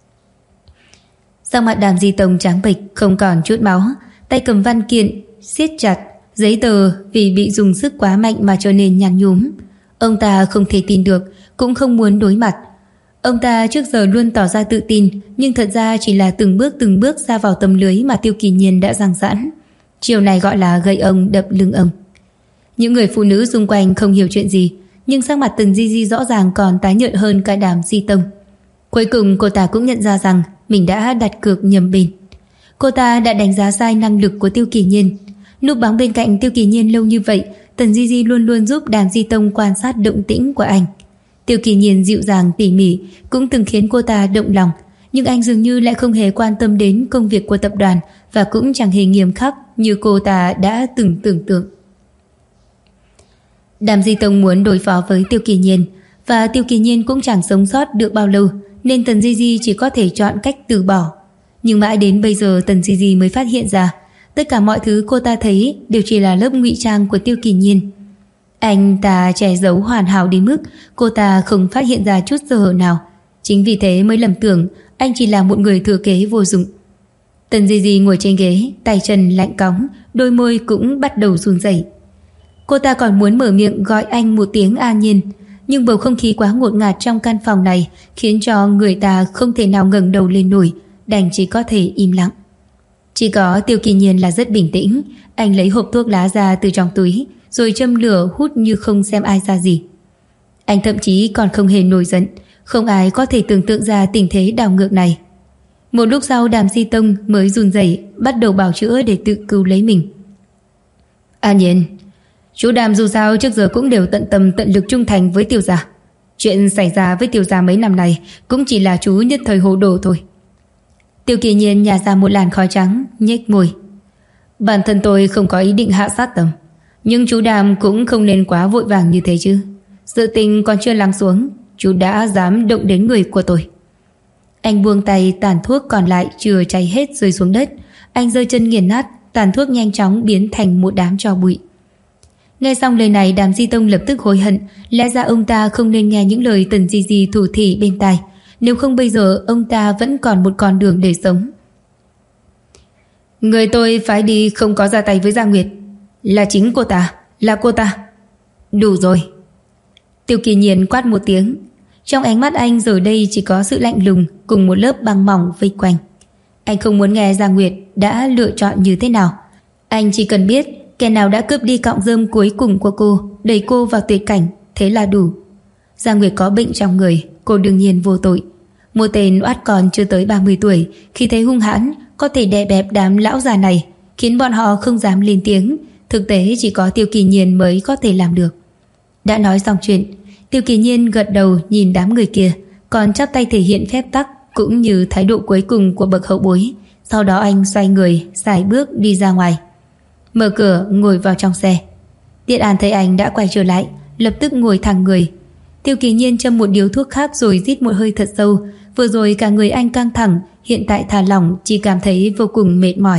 Sắc mặt Đàm Di Tông trắng bệch, không còn chút máu, tay cầm văn kiện siết chặt, giấy tờ vì bị dùng sức quá mạnh mà trở nên nhăn nhúm. Ông ta không thể tin được, cũng không muốn đối mặt. Ông ta trước giờ luôn tỏ ra tự tin, nhưng thật ra chỉ là từng bước ra vào tấm lưới mà Tiêu Kỳ Nhiên đã giăng sẵn. Chiều này gọi là gậy ông đập lưng ông. Những người phụ nữ xung quanh không hiểu chuyện gì, nhưng sắc mặt Tần Di Di rõ ràng còn tái nhợt hơn cả Đàm Di Tông. Cuối cùng cô ta cũng nhận ra rằng mình đã đặt cược nhầm bên. Cô ta đã đánh giá sai năng lực của Tiêu Kỳ Nhiên. Núp bóng bên cạnh Tiêu Kỳ Nhiên lâu như vậy, Tần Di Di luôn luôn giúp Đàm Di Tông quan sát động tĩnh của anh. Tiêu Kỳ Nhiên dịu dàng tỉ mỉ cũng từng khiến cô ta động lòng, nhưng anh dường như lại không hề quan tâm đến công việc của tập đoàn và cũng chẳng hề nghiêm khắc như cô ta đã từng tưởng tượng. Đàm Di Tông muốn đối phó với Tiêu Kỳ Nhiên, và Tiêu Kỳ Nhiên cũng chẳng sống sót được bao lâu, nên Tần Di Di chỉ có thể chọn cách từ bỏ. Nhưng mãi đến bây giờ Tần Di Di mới phát hiện ra tất cả mọi thứ cô ta thấy đều chỉ là lớp ngụy trang của Tiêu Kỳ Nhiên. Anh ta che giấu hoàn hảo đến mức cô ta không phát hiện ra chút sơ hở nào. Chính vì thế mới lầm tưởng anh chỉ là một người thừa kế vô dụng. Tần Di Di ngồi trên ghế, tay chân lạnh cóng, đôi môi cũng bắt đầu run rẩy. Cô ta còn muốn mở miệng gọi anh một tiếng A Nhiên, nhưng bầu không khí quá ngột ngạt trong căn phòng này khiến cho người ta không thể nào ngẩng đầu lên nổi, đành chỉ có thể im lặng. Chỉ có Tiêu Kỳ Nhiên là rất bình tĩnh. Anh lấy hộp thuốc lá ra từ trong túi rồi châm lửa hút như không xem ai ra gì. Anh thậm chí còn không hề nổi giận. Không ai có thể tưởng tượng ra tình thế đảo ngược này. Một lúc sau Đàm Di Tông mới run rẩy bắt đầu bào chữa để tự cứu lấy mình. A Nhiên, chú Đàm dù sao trước giờ cũng đều tận tâm tận lực trung thành với Tiêu gia. Chuyện xảy ra với Tiêu gia mấy năm này cũng chỉ là chú nhất thời hồ đồ thôi. Tiêu Kỳ Nhiên nhả ra một làn khói trắng, nhếch môi. Bản thân tôi không có ý định hạ sát tâm, nhưng chú Đàm cũng không nên quá vội vàng như thế chứ. Sự tình còn chưa lắng xuống, chú đã dám động đến người của tôi. Anh buông tay, tàn thuốc còn lại chưa cháy hết rơi xuống đất. Anh giơ chân nghiền nát, tàn thuốc nhanh chóng biến thành một đám tro bụi. Nghe xong lời này, Đàm Di Tông lập tức hối hận. Lẽ ra ông ta không nên nghe những lời Tần Di Di thủ thỉ bên tai, nếu không bây giờ ông ta vẫn còn một con đường để sống. Người tôi phái đi không có ra tay với Gia Nguyệt, là chính cô ta, là cô ta. Đủ rồi. Tiêu Kỳ Nhiên quát một tiếng. Trong ánh mắt anh giờ đây chỉ có sự lạnh lùng cùng một lớp băng mỏng vây quanh. Anh không muốn nghe Gia Nguyệt đã lựa chọn như thế nào. Anh chỉ cần biết kẻ nào đã cướp đi cọng rơm cuối cùng của cô, đẩy cô vào tuyệt cảnh, thế là đủ. Gia Nguyệt có bệnh trong người, cô đương nhiên vô tội. Một tên oát còn chưa tới 30 tuổi, khi thấy hung hãn, có thể đè bẹp đám lão già này, khiến bọn họ không dám lên tiếng. Thực tế chỉ có Tiêu Kỳ Nhiên mới có thể làm được. Đã nói xong chuyện, Tiêu Kỳ Nhiên gật đầu nhìn đám người kia, còn chắp tay thể hiện phép tắc cũng như thái độ cuối cùng của bậc hậu bối. Sau đó anh xoay người, sải bước đi ra ngoài, mở cửa ngồi vào trong xe. Tiết An thấy anh đã quay trở lại, lập tức ngồi thẳng người. Tiêu Kỳ Nhiên châm một điếu thuốc khác rồi rít một hơi thật sâu. Vừa rồi cả người anh căng thẳng, hiện tại thả lỏng, chỉ cảm thấy vô cùng mệt mỏi.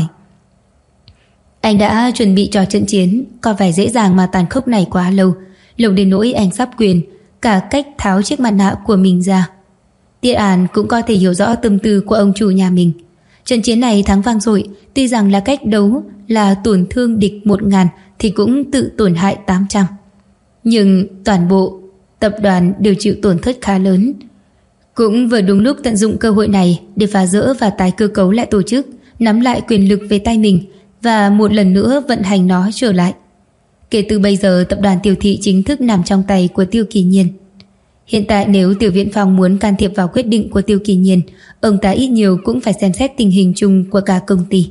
Anh đã chuẩn bị cho trận chiến, có vẻ dễ dàng mà tàn khốc này quá lâu, lâu đến nỗi anh sắp quên cả cách tháo chiếc mặt nạ của mình ra. Tiết An cũng có thể hiểu rõ tâm tư của ông chủ nhà mình. Trận chiến này thắng vang dội, tuy rằng là cách đấu là tổn thương địch 1000 thì cũng tự tổn hại 800. Nhưng toàn bộ tập đoàn đều chịu tổn thất khá lớn. Cũng vừa đúng lúc tận dụng cơ hội này để phá rỡ và tái cơ cấu lại tổ chức, nắm lại quyền lực về tay mình và một lần nữa vận hành nó trở lại. Kể từ bây giờ, tập đoàn Tiêu Thị chính thức nằm trong tay của Tiêu Kỳ Nhiên. Hiện tại nếu Tiểu Viễn Phong muốn can thiệp vào quyết định của Tiêu Kỳ Nhiên, ông ta ít nhiều cũng phải xem xét tình hình chung của cả công ty.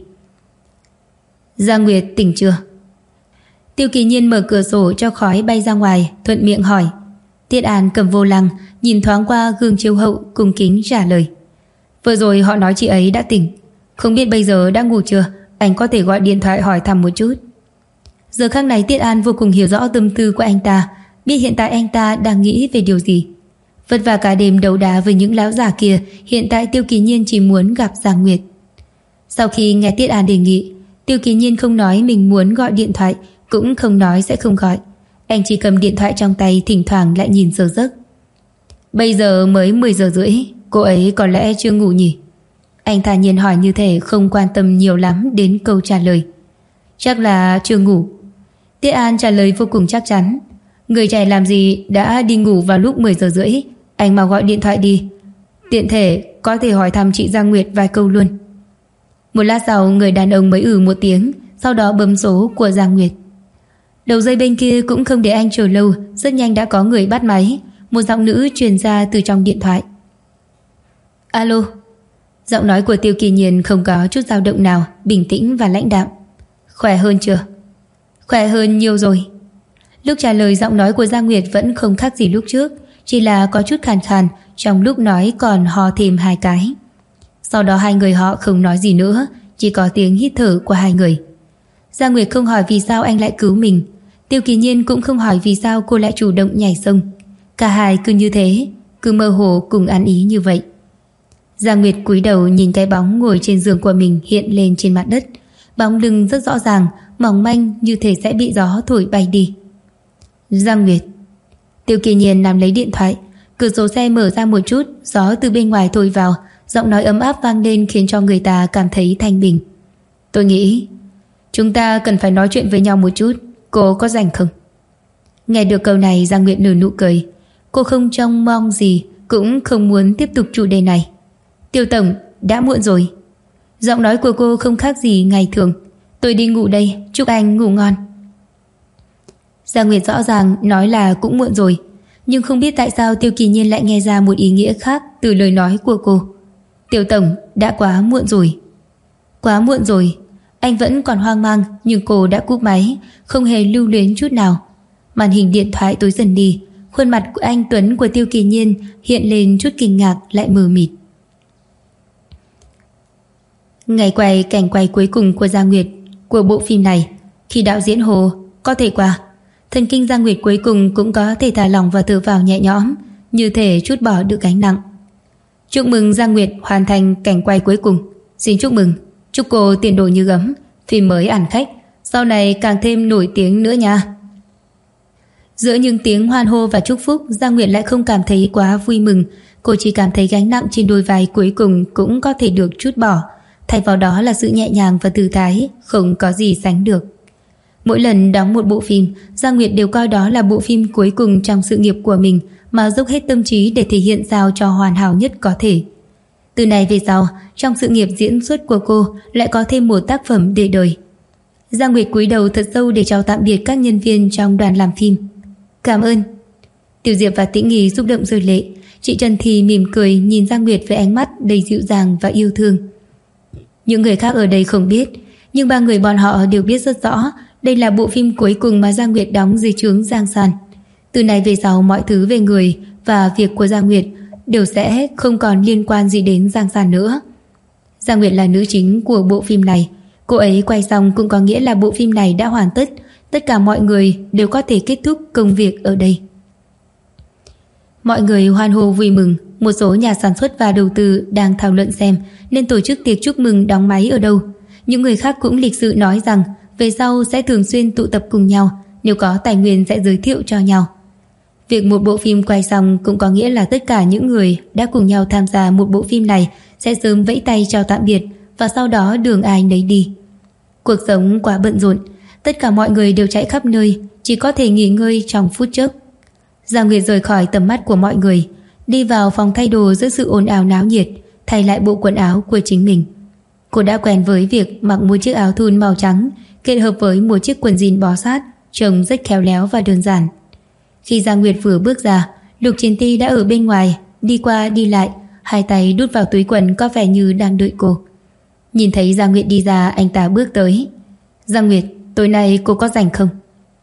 Gia Nguyệt tỉnh chưa? Tiêu Kỳ Nhiên mở cửa sổ cho khói bay ra ngoài, thuận miệng hỏi. Tiết An cầm vô lăng, nhìn thoáng qua gương chiếu hậu, cung kính trả lời. Vừa rồi họ nói chị ấy đã tỉnh, không biết bây giờ đã ngủ chưa, anh có thể gọi điện thoại hỏi thăm một chút. Giờ khắc này Tiết An vô cùng hiểu rõ tâm tư của anh ta, biết hiện tại anh ta đang nghĩ về điều gì. Vất vả cả đêm đấu đá với những lão già kia, hiện tại Tiêu Kỳ Nhiên chỉ muốn gặp Giang Nguyệt. Sau khi nghe Tiết An đề nghị, Tiêu Kỳ Nhiên không nói mình muốn gọi điện thoại, cũng không nói sẽ không gọi. Anh chỉ cầm điện thoại trong tay, thỉnh thoảng lại nhìn giờ giấc. Bây giờ mới 10 giờ rưỡi, cô ấy có lẽ chưa ngủ nhỉ? Anh thản nhiên hỏi như thể không quan tâm nhiều lắm đến câu trả lời. Chắc là chưa ngủ. Tiết An trả lời vô cùng chắc chắn. Người trẻ làm gì đã đi ngủ vào lúc 10 giờ rưỡi, anh mà gọi điện thoại đi. Tiện thể có thể hỏi thăm chị Giang Nguyệt vài câu luôn. Một lát sau, người đàn ông mới một tiếng, sau đó bấm số của Giang Nguyệt. Đầu dây bên kia cũng không để anh chờ lâu, rất nhanh đã có người bắt máy. Một giọng nữ truyền ra từ trong điện thoại. Alo. Giọng nói của Tiêu Kỳ Nhiên không có chút dao động nào, bình tĩnh và lãnh đạm. Khỏe hơn chưa? Khỏe hơn nhiều rồi. Lúc trả lời, giọng nói của Giang Nguyệt vẫn không khác gì lúc trước, chỉ là có chút khàn khàn, trong lúc nói còn hò thêm 2 cái. Sau đó hai người họ không nói gì nữa, chỉ có tiếng hít thở của hai người. Giang Nguyệt không hỏi vì sao anh lại cứu mình, Tiêu Kỳ Nhiên cũng không hỏi vì sao cô lại chủ động nhảy sông. Cả hai cứ như thế, cứ mơ hồ cùng ăn ý như vậy. Giang Nguyệt cúi đầu nhìn cái bóng ngồi trên giường của mình hiện lên trên mặt đất. Bóng lưng rất rõ ràng, mỏng manh như thể sẽ bị gió thổi bay đi. Giang Nguyệt. Tiêu Kỳ Nhiên nắm lấy điện thoại, cửa sổ xe mở ra một chút, gió từ bên ngoài thổi vào, giọng nói ấm áp vang lên khiến cho người ta cảm thấy thanh bình. Tôi nghĩ chúng ta cần phải nói chuyện với nhau một chút, cô có rảnh không? Nghe được câu này, Giang Nguyệt nở nụ cười. Cô không trông mong gì, cũng không muốn tiếp tục chủ đề này. Tiêu tổng, đã muộn rồi. Giọng nói của cô không khác gì ngày thường. Tôi đi ngủ đây, chúc anh ngủ ngon. Giang Nguyệt rõ ràng nói là cũng muộn rồi, nhưng không biết tại sao Tiêu Kỳ Nhiên lại nghe ra một ý nghĩa khác từ lời nói của cô. Tiêu tổng, đã quá muộn rồi. Quá muộn rồi. Anh vẫn còn hoang mang, nhưng cô đã cúp máy, không hề lưu luyến chút nào. Màn hình điện thoại tối dần đi, khuôn mặt của anh tuấn của Tiêu Kỳ Nhiên hiện lên chút kinh ngạc lại mờ mịt. Ngày quay cảnh quay cuối cùng của Giang Nguyệt của bộ phim này, khi đạo diễn Hồ có thể qua, thần kinh Giang Nguyệt cuối cùng cũng có thể thả lỏng và thở vào nhẹ nhõm, như thể trút bỏ được gánh nặng. Chúc mừng Giang Nguyệt hoàn thành cảnh quay cuối cùng. Xin chúc mừng, chúc cô tiền đồ như gấm, phim mới ăn khách, sau này càng thêm nổi tiếng nữa nha. Giữa những tiếng hoan hô và chúc phúc, Giang Nguyệt lại không cảm thấy quá vui mừng. Cô chỉ cảm thấy gánh nặng trên đôi vai cuối cùng cũng có thể được trút bỏ. Thay vào đó là sự nhẹ nhàng và thư thái, không có gì sánh được. Mỗi lần đóng một bộ phim, Giang Nguyệt đều coi đó là bộ phim cuối cùng trong sự nghiệp của mình, mà dốc hết tâm trí để thể hiện sao cho hoàn hảo nhất có thể. Từ này về sau, trong sự nghiệp diễn xuất của cô lại có thêm một tác phẩm để đời. Giang Nguyệt cúi đầu thật sâu để chào tạm biệt các nhân viên trong đoàn làm phim. Cảm ơn. Tiểu Diệp và Tĩnh Nghi xúc động rơi lệ. Chị Trần thì mỉm cười nhìn Giang Nguyệt với ánh mắt đầy dịu dàng và yêu thương. Những người khác ở đây không biết, nhưng ba người bọn họ đều biết rất rõ đây là bộ phim cuối cùng mà Giang Nguyệt đóng dưới trướng Giang San. Từ này về sau, mọi thứ về người và việc của Giang Nguyệt đều sẽ không còn liên quan gì đến Giang San nữa. Giang Nguyệt là nữ chính của bộ phim này. Cô ấy quay xong cũng có nghĩa là bộ phim này đã hoàn tất. Tất cả mọi người đều có thể kết thúc công việc ở đây. Mọi người hoan hô vui mừng. Một số nhà sản xuất và đầu tư đang thảo luận xem nên tổ chức tiệc chúc mừng đóng máy ở đâu. Những người khác cũng lịch sự nói rằng về sau sẽ thường xuyên tụ tập cùng nhau, nếu có tài nguyên sẽ giới thiệu cho nhau. Việc một bộ phim quay xong cũng có nghĩa là tất cả những người đã cùng nhau tham gia một bộ phim này sẽ sớm vẫy tay chào tạm biệt và sau đó đường ai nấy đi. Cuộc sống quá bận rộn, tất cả mọi người đều chạy khắp nơi, chỉ có thể nghỉ ngơi trong phút chốc. Giang Nguyệt rời khỏi tầm mắt của mọi người, đi vào phòng thay đồ giữa sự ồn ào náo nhiệt, thay lại bộ quần áo của chính mình. Cô đã quen với việc mặc một chiếc áo thun màu trắng kết hợp với một chiếc quần jean bó sát, trông rất khéo léo và đơn giản. Khi Giang Nguyệt vừa bước ra, Lục Chiến Ti đã ở bên ngoài, đi qua đi lại, hai tay đút vào túi quần có vẻ như đang đợi cô. Nhìn thấy Giang Nguyệt đi ra, anh ta bước tới. Giang Nguyệt, tối nay cô có rảnh không?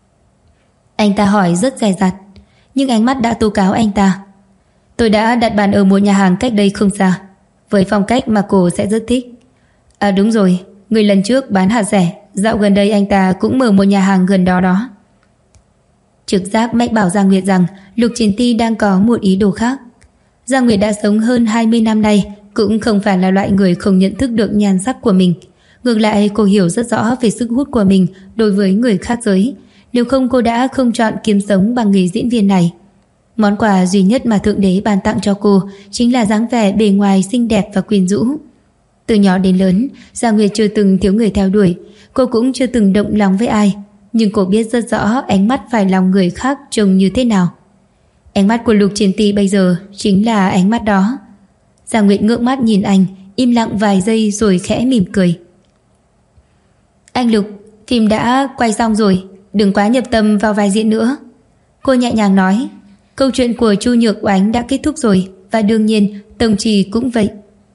Anh ta hỏi rất dè dặt, nhưng ánh mắt đã tố cáo anh ta. Tôi đã đặt bàn ở một nhà hàng cách đây không xa, với phong cách mà cô sẽ rất thích. À đúng rồi, người lần trước bán hạt rẻ, dạo gần đây anh ta cũng mở một nhà hàng gần đó đó. Trực giác mách bảo Giang Nguyệt rằng Lục Chiến Ti đang có một ý đồ khác. Giang Nguyệt đã sống hơn 20 năm nay, cũng không phải là loại người không nhận thức được nhan sắc của mình. Ngược lại, cô hiểu rất rõ về sức hút của mình đối với người khác giới. Nếu không, cô đã không chọn kiếm sống bằng nghề diễn viên này. Món quà duy nhất mà Thượng Đế ban tặng cho cô chính là dáng vẻ bề ngoài xinh đẹp và quyến rũ. Từ nhỏ đến lớn, Giang Nguyệt chưa từng thiếu người theo đuổi, cô cũng chưa từng động lòng với ai, nhưng cô biết rất rõ ánh mắt phải lòng người khác trông như thế nào. Ánh mắt của Lục Chiến Ti bây giờ chính là ánh mắt đó. Giang Nguyệt ngước mắt nhìn anh, im lặng vài giây rồi khẽ mỉm cười. Anh Lục, phim đã quay xong rồi, đừng quá nhập tâm vào vai diễn nữa. Cô nhẹ nhàng nói, câu chuyện của Chu Nhược Oánh đã kết thúc rồi, và đương nhiên Tông Trì cũng vậy.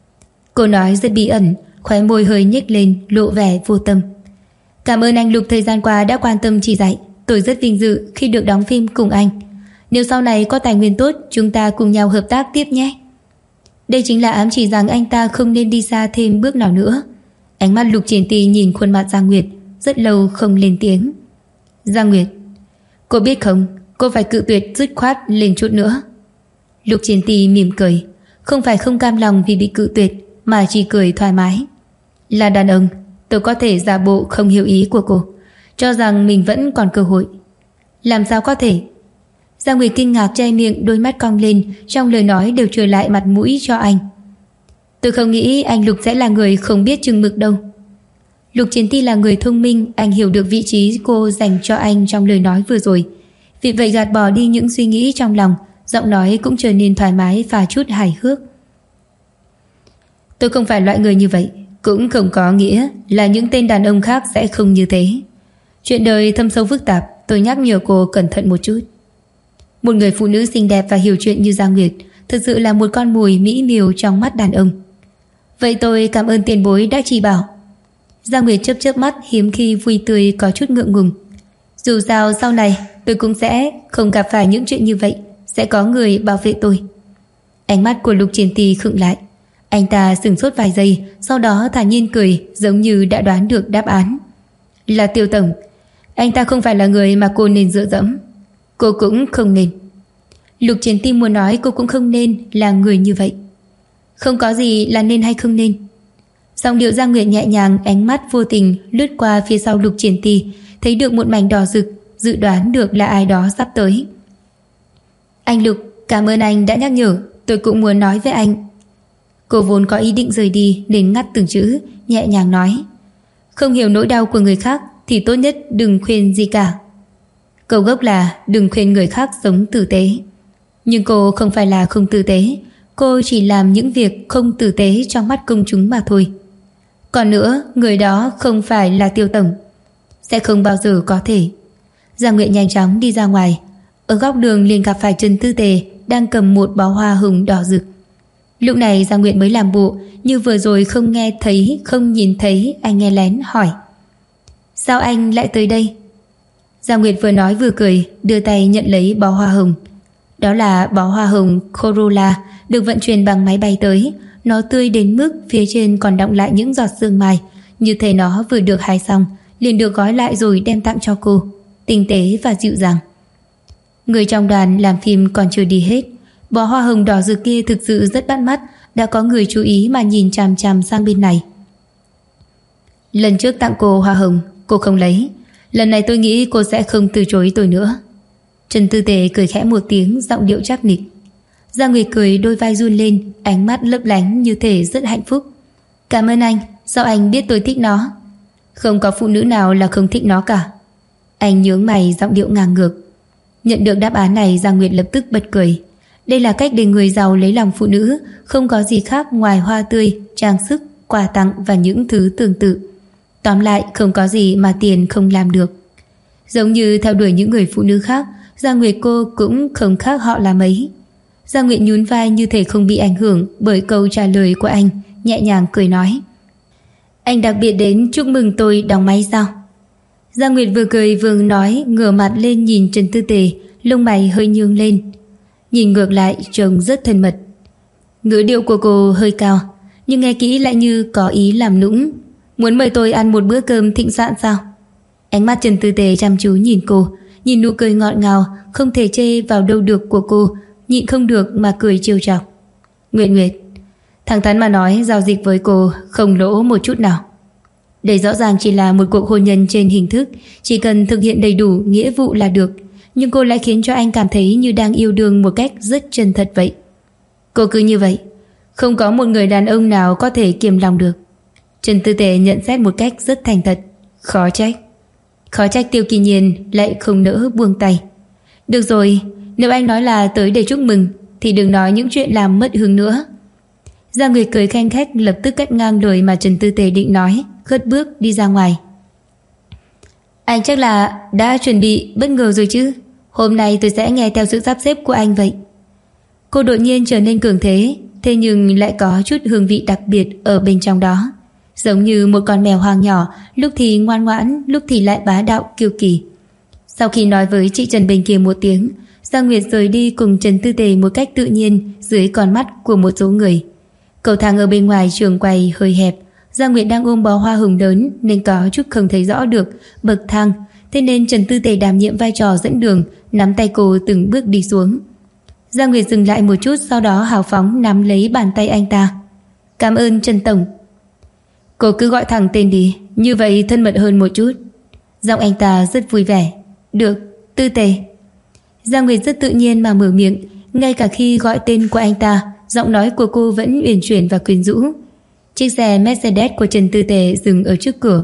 Cô nói rất bí ẩn, khóe môi hơi nhếch lên, lộ vẻ vô tâm. Cảm ơn anh Lục thời gian qua đã quan tâm chỉ dạy, tôi rất vinh dự khi được đóng phim cùng anh. Nếu sau này có tài nguyên tốt, chúng ta cùng nhau hợp tác tiếp nhé. Đây chính là ám chỉ rằng anh ta không nên đi xa thêm bước nào nữa. Ánh mắt Lục Triển Ti nhìn khuôn mặt Giang Nguyệt, rất lâu không lên tiếng. Giang Nguyệt, cô biết không, cô phải cự tuyệt dứt khoát lên chút nữa. Lục Triển Ti mỉm cười, không phải không cam lòng vì bị cự tuyệt, mà chỉ cười thoải mái. Là đàn ông, tôi có thể giả bộ không hiểu ý của cô, cho rằng mình vẫn còn cơ hội. Làm sao có thể? Giang Nguyệt kinh ngạc che miệng, đôi mắt cong lên, trong lời nói đều trở lại mặt mũi cho anh. Tôi không nghĩ anh Lục sẽ là người không biết chừng mực đâu. Lục Chiến Ti là người thông minh, anh hiểu được vị trí cô dành cho anh trong lời nói vừa rồi. Vì vậy gạt bỏ đi những suy nghĩ trong lòng, giọng nói cũng trở nên thoải mái và chút hài hước. Tôi không phải loại người như vậy, cũng không có nghĩa là những tên đàn ông khác sẽ không như thế. Chuyện đời thâm sâu phức tạp, tôi nhắc nhở cô cẩn thận một chút. Một người phụ nữ xinh đẹp và hiểu chuyện như Giang Nguyệt thực sự là một con mồi mỹ miều trong mắt đàn ông. Vậy tôi cảm ơn tiền bối đã chỉ bảo. Giang Nguyệt chớp chớp mắt, hiếm khi vui tươi có chút ngượng ngùng. Dù sao sau này tôi cũng sẽ không gặp phải những chuyện như vậy, sẽ có người bảo vệ tôi. Ánh mắt của Lục Triển Ti khựng lại. Anh ta sửng sốt vài giây, sau đó thản nhiên cười, giống như đã đoán được đáp án. Là Tiêu tổng, anh ta không phải là người mà cô nên dựa dẫm. Cô cũng không nên. Lục Triển Ti muốn nói cô cũng không nên là người như vậy. Không có gì là nên hay không nên. Giọng điệu Giang Nguyệt nhẹ nhàng, ánh mắt vô tình lướt qua phía sau Lục Triển Ti, thấy được một mảnh đỏ rực, dự đoán được là ai đó sắp tới. Anh Lục, cảm ơn anh đã nhắc nhở, tôi cũng muốn nói với anh. Cô vốn có ý định rời đi nên ngắt từng chữ, nhẹ nhàng nói. Không hiểu nỗi đau của người khác thì tốt nhất đừng khuyên gì cả. Câu gốc là đừng khuyên người khác sống tử tế. Nhưng cô không phải là không tử tế, cô chỉ làm những việc không tử tế trong mắt công chúng mà thôi. Còn nữa, người đó không phải là Tiêu tổng, sẽ không bao giờ có thể. Giang Nguyệt nhanh chóng đi ra ngoài. Ở góc đường liền gặp phải Trần Tư Tề đang cầm một bó hoa hồng đỏ rực. Lúc này Giang Nguyệt mới làm bộ như vừa rồi không nghe thấy, không nhìn thấy. Anh nghe lén hỏi, sao anh lại tới đây? Giang Nguyệt vừa nói vừa cười, đưa tay nhận lấy bó hoa hồng. Đó là bó hoa hồng Corolla được vận chuyển bằng máy bay tới. Nó tươi đến mức phía trên còn đọng lại những giọt sương mai, như thể nó vừa được hái xong liền được gói lại rồi đem tặng cho cô, tinh tế và dịu dàng. Người trong đoàn làm phim còn chưa đi hết, bó hoa hồng đỏ rực kia thực sự rất bắt mắt. Đã có người chú ý mà nhìn chằm chằm sang bên này. Lần trước tặng cô hoa hồng, cô không lấy. Lần này tôi nghĩ cô sẽ không từ chối tôi nữa. Trần Tư Tề cười khẽ một tiếng, giọng điệu chắc nịch. Giang Nguyệt cười, đôi vai run lên, ánh mắt lấp lánh như thể rất hạnh phúc. Cảm ơn anh, sao anh biết tôi thích nó? Không có phụ nữ nào là không thích nó cả. Anh nhướng mày, giọng điệu ngang ngược. Nhận được đáp án này, Giang Nguyệt lập tức bật cười. Đây là cách để người giàu lấy lòng phụ nữ, không có gì khác ngoài hoa tươi, trang sức, quà tặng và những thứ tương tự. Tóm lại, không có gì mà tiền không làm được. Giống như theo đuổi những người phụ nữ khác, Giang Nguyệt cô cũng không khác họ là mấy. Giang Nguyệt nhún vai như thể không bị ảnh hưởng bởi câu trả lời của anh, nhẹ nhàng cười nói. Anh đặc biệt đến chúc mừng tôi đóng máy sao? Giang Nguyệt vừa cười vừa nói, ngửa mặt lên nhìn Trần Tư Tề, lông mày hơi nhướng lên. Nhìn ngược lại trông rất thân mật. Ngữ điệu của cô hơi cao, nhưng nghe kỹ lại như có ý làm nũng. Muốn mời tôi ăn một bữa cơm thịnh soạn sao? Ánh mắt Trần Tư Tề chăm chú nhìn cô, nhìn nụ cười ngọt ngào không thể chê vào đâu được của cô, nhịn không được mà cười trêu chọc. Nguyệt Nguyệt, thẳng thắn mà nói, giao dịch với cô không lỗ một chút nào. Đây rõ ràng chỉ là một cuộc hôn nhân trên hình thức, chỉ cần thực hiện đầy đủ nghĩa vụ là được. Nhưng cô lại khiến cho anh cảm thấy như đang yêu đương một cách rất chân thật vậy. Cô cứ như vậy, không có một người đàn ông nào có thể kiềm lòng được. Trần Tư Tề nhận xét một cách rất thành thật. Khó trách Tiêu Kỳ Nhiên lại không nỡ buông tay. Được rồi, nếu anh nói là tới để chúc mừng thì đừng nói những chuyện làm mất hứng nữa. Giang Nguyệt cười khanh khách, lập tức cắt ngang lời mà Trần Tư Tề định nói, cất bước đi ra ngoài. Anh chắc là đã chuẩn bị bất ngờ rồi chứ? Hôm nay tôi sẽ nghe theo sự sắp xếp của anh vậy. Cô đột nhiên trở nên cường thế, thế nhưng lại có chút hương vị đặc biệt ở bên trong đó. Giống như một con mèo hoang nhỏ, lúc thì ngoan ngoãn, lúc thì lại bá đạo kiêu kỳ. Sau khi nói với chị Trần bên kia một tiếng, Giang Nguyệt rời đi cùng Trần Tư Tề một cách tự nhiên dưới con mắt của một số người. Cầu thang ở bên ngoài trường quay hơi hẹp, Giang Nguyệt đang ôm bó hoa hồng lớn nên có chút không thấy rõ được bậc thang, thế nên Trần Tư Tề đảm nhiệm vai trò dẫn đường, nắm tay cô từng bước đi xuống. Giang Nguyệt dừng lại một chút, sau đó hào phóng nắm lấy bàn tay anh ta. Cảm ơn Trần tổng. Cô cứ gọi thẳng tên đi, như vậy thân mật hơn một chút. Giọng anh ta rất vui vẻ. Được, Tư Tề. Giang Nguyệt rất tự nhiên mà mở miệng, ngay cả khi gọi tên của anh ta, giọng nói của cô vẫn uyển chuyển và quyến rũ. Chiếc xe Mercedes của Trần Tư Tề dừng ở trước cửa.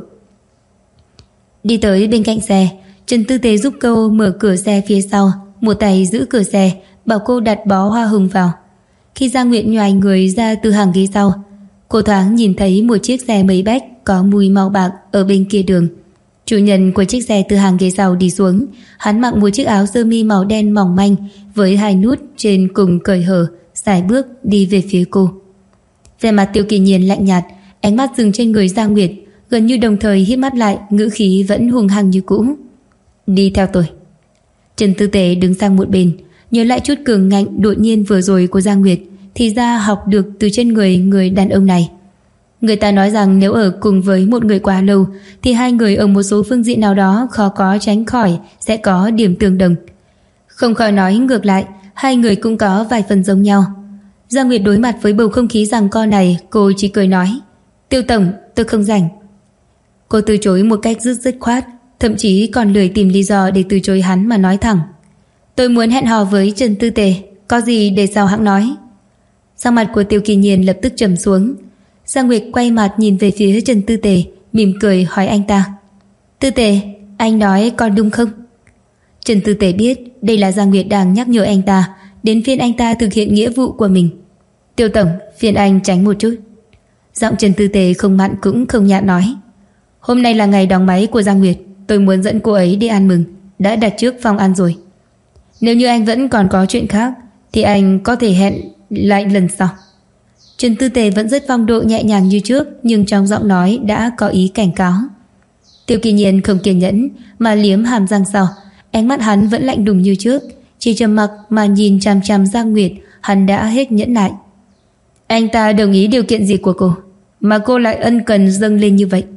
Đi tới bên cạnh xe, Trần Tư Tề giúp cô mở cửa xe phía sau, một tay giữ cửa xe, bảo cô đặt bó hoa hồng vào. Khi Giang Nguyệt nhoài người ra từ hàng ghế sau, cô thoáng nhìn thấy một chiếc xe mấy bách có mùi màu bạc ở bên kia đường. Chủ nhân của chiếc xe từ hàng ghế sau đi xuống, hắn mặc một chiếc áo sơ mi màu đen mỏng manh với hai nút trên cùng cởi hở, sải bước đi về phía cô. Vẻ mặt Tiêu Kỳ Nhiên lạnh nhạt, ánh mắt dừng trên người Giang Nguyệt, gần như đồng thời híp mắt lại, ngữ khí vẫn hung hăng như cũ. Đi theo tôi. Trần Tư Tề đứng sang một bên, nhớ lại chút cường ngạnh đột nhiên vừa rồi của Giang Nguyệt, thì ra học được từ trên người đàn ông này. Người ta nói rằng nếu ở cùng với một người quá lâu thì hai người ở một số phương diện nào đó khó có tránh khỏi sẽ có điểm tương đồng. Không khỏi nói ngược lại, hai người cũng có vài phần giống nhau. Giang Nguyệt đối mặt với bầu không khí giằng co này, cô chỉ cười nói: Tiêu tổng, tôi không rảnh. Cô từ chối một cách rất dứt khoát, thậm chí còn lười tìm lý do để từ chối hắn mà nói thẳng: "Tôi muốn hẹn hò với Trần Tư Tề, có gì để sau hãng nói." Sắc mặt của Tiêu Kỳ Nhiên lập tức trầm xuống. Giang Nguyệt quay mặt nhìn về phía Trần Tư Tề, mỉm cười hỏi anh ta: "Tư Tề, anh nói có đúng không?" Trần Tư Tề biết đây là Giang Nguyệt đang nhắc nhở anh ta, đến phiên anh ta thực hiện nghĩa vụ của mình. "Tiêu tổng, phiền anh tránh một chút." Giọng Trần Tư Tề không mặn cũng không nhạt nói: "Hôm nay là ngày đóng máy của Giang Nguyệt, tôi muốn dẫn cô ấy đi ăn mừng, đã đặt trước phòng ăn rồi. Nếu như anh vẫn còn có chuyện khác thì anh có thể hẹn lại lần sau." Trần Tư Tề vẫn rất phong độ nhẹ nhàng như trước, nhưng trong giọng nói đã có ý cảnh cáo. Tiêu Kỳ Nhiên không kiên nhẫn mà liếm hàm răng sau, ánh mắt hắn vẫn lạnh lùng như trước, chỉ trầm mặc mà nhìn chằm chằm Giang Nguyệt. Hắn đã hết nhẫn nại. Anh ta đồng ý điều kiện gì của cô mà cô lại ân cần dâng lên như vậy?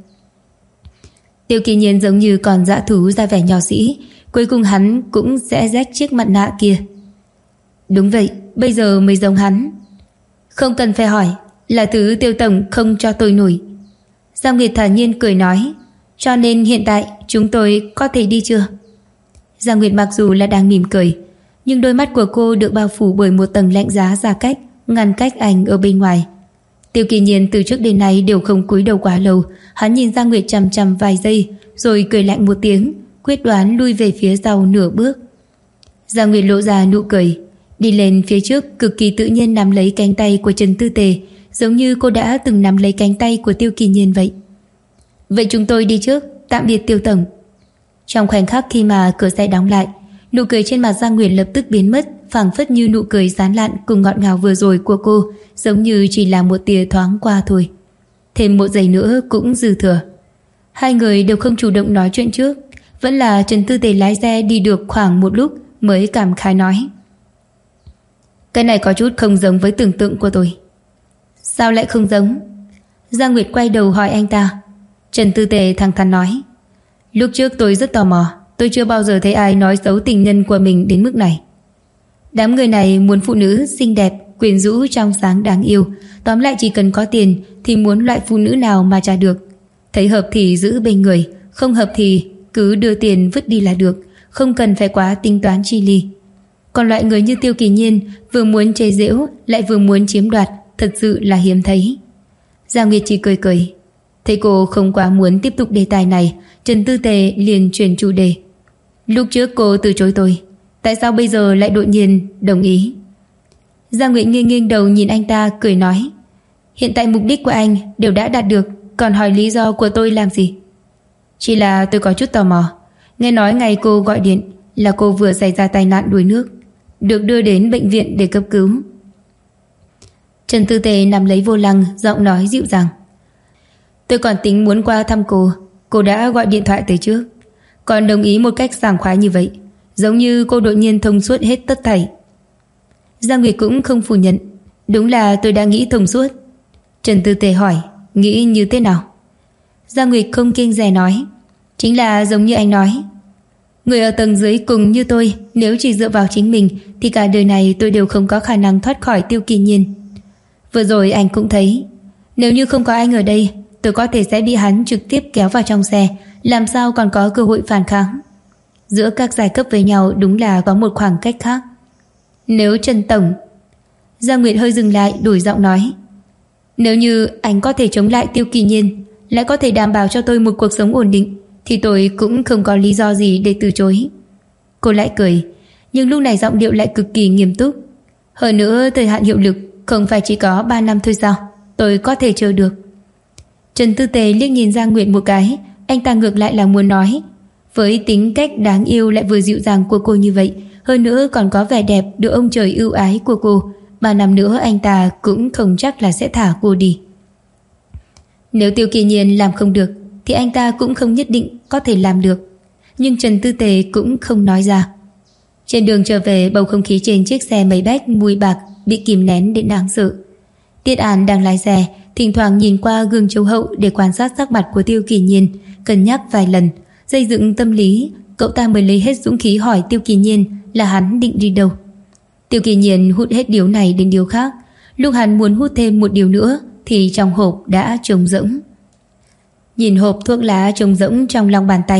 Tiêu Kỳ Nhiên giống như còn dã thú ra vẻ nho sĩ, cuối cùng hắn cũng sẽ rách chiếc mặt nạ kia. Đúng vậy, bây giờ mới giống hắn. Không cần phải hỏi, là thứ Tiêu tổng không cho tôi nổi. Giang Nguyệt thản nhiên cười nói: "Cho nên hiện tại chúng tôi có thể đi chưa?" Giang Nguyệt mặc dù là đang mỉm cười, nhưng đôi mắt của cô được bao phủ bởi một tầng lạnh giá xa cách, ngăn cách anh ở bên ngoài. Tiêu Kỳ Nhiên từ trước đến nay đều không cúi đầu quá lâu, hắn nhìn Giang Nguyệt chằm chằm vài giây, rồi cười lạnh một tiếng, quyết đoán lui về phía sau nửa bước. Giang Nguyệt lộ ra nụ cười, đi lên phía trước, cực kỳ tự nhiên nắm lấy cánh tay của Trần Tư Tề, giống như cô đã từng nắm lấy cánh tay của Tiêu Kỳ Nhiên vậy. "Vậy chúng tôi đi trước, tạm biệt Tiêu tổng." Trong khoảnh khắc khi mà cửa xe đóng lại, nụ cười trên mặt Giang Nguyệt lập tức biến mất, phảng phất như nụ cười sán lạn cùng ngọt ngào vừa rồi của cô, giống như chỉ là một tia thoáng qua thôi. Thêm một giây nữa cũng dư thừa. Hai người đều không chủ động nói chuyện trước, vẫn là Trần Tư Tề lái xe đi được khoảng một lúc mới cảm khái nói: "Cái này có chút không giống với tưởng tượng của tôi." "Sao lại không giống?" Giang Nguyệt quay đầu hỏi anh ta. Trần Tư Tề thẳng thắn nói: "Lúc trước tôi rất tò mò, tôi chưa bao giờ thấy ai nói xấu tình nhân của mình đến mức này. Đám người này muốn phụ nữ xinh đẹp, quyến rũ, trong sáng, đáng yêu, tóm lại chỉ cần có tiền thì muốn loại phụ nữ nào mà trả được. Thấy hợp thì giữ bên người, không hợp thì cứ đưa tiền vứt đi là được, không cần phải quá tính toán chi ly. Còn loại người như Tiêu Kỳ Nhiên, vừa muốn chế giễu lại vừa muốn chiếm đoạt, thật sự là hiếm thấy." Giang Nguyệt chỉ cười cười. Thấy cô không quá muốn tiếp tục đề tài này, Trần Tư Tề liền chuyển chủ đề: "Lúc trước cô từ chối tôi, tại sao bây giờ lại đột nhiên đồng ý?" Giang Nguyệt nghiêng nghiêng đầu nhìn anh ta, cười nói: "Hiện tại mục đích của anh đều đã đạt được, còn hỏi lý do của tôi làm gì? Chỉ là tôi có chút tò mò. Nghe nói ngày cô gọi điện là cô vừa xảy ra tai nạn đuối nước, được đưa đến bệnh viện để cấp cứu." Trần Tư Tề nắm lấy vô lăng, giọng nói dịu dàng: "Tôi còn tính muốn qua thăm cô đã gọi điện thoại tới trước, còn đồng ý một cách sảng khoái như vậy, giống như cô đột nhiên thông suốt hết tất thảy." Giang Nguyệt cũng không phủ nhận: "Đúng là tôi đã nghĩ thông suốt." Trần Tư Tề hỏi: "Nghĩ như thế nào?" Giang Nguyệt không kiêng dè nói: "Chính là giống như anh nói. Người ở tầng dưới cùng như tôi, nếu chỉ dựa vào chính mình thì cả đời này tôi đều không có khả năng thoát khỏi Tiêu Kỳ Nhiên. Vừa rồi anh cũng thấy, nếu như không có anh ở đây, tôi có thể sẽ bị hắn trực tiếp kéo vào trong xe, làm sao còn có cơ hội phản kháng. Giữa các giai cấp với nhau đúng là có một khoảng cách khác. Nếu Trần tổng..." Giang Nguyệt hơi dừng lại, đổi giọng nói: "Nếu như anh có thể chống lại Tiêu Kỳ Nhiên, lại có thể đảm bảo cho tôi một cuộc sống ổn định, thì tôi cũng không có lý do gì để từ chối." Cô lại cười, nhưng lúc này giọng điệu lại cực kỳ nghiêm túc: "Hơn nữa thời hạn hiệu lực không phải chỉ có 3 năm thôi sao? Tôi có thể chờ được." Trần Tư Tề liếc nhìn Giang Nguyệt một cái, anh ta ngược lại là muốn nói: với tính cách đáng yêu lại vừa dịu dàng của cô như vậy, hơn nữa còn có vẻ đẹp được ông trời ưu ái của cô, 3 năm nữa anh ta cũng không chắc là sẽ thả cô đi. Nếu Tiêu Kỳ Nhiên làm không được thì anh ta cũng không nhất định có thể làm được. Nhưng Trần Tư Tề cũng không nói ra. Trên đường trở về, bầu không khí trên chiếc xe mấy bách mùi bạc bị kìm nén đến đáng sợ. Tiết An đang lái xe, thỉnh thoảng nhìn qua gương chiếu hậu để quan sát sắc mặt của Tiêu Kỳ Nhiên, cân nhắc vài lần, xây dựng tâm lý, cậu ta mới lấy hết dũng khí hỏi Tiêu Kỳ Nhiên là hắn định đi đâu. Tiêu Kỳ Nhiên hút hết điếu này đến điếu khác, lúc hắn muốn hút thêm một điếu nữa thì trong hộp đã trống rỗng. Nhìn hộp thuốc lá trống rỗng trong lòng bàn tay,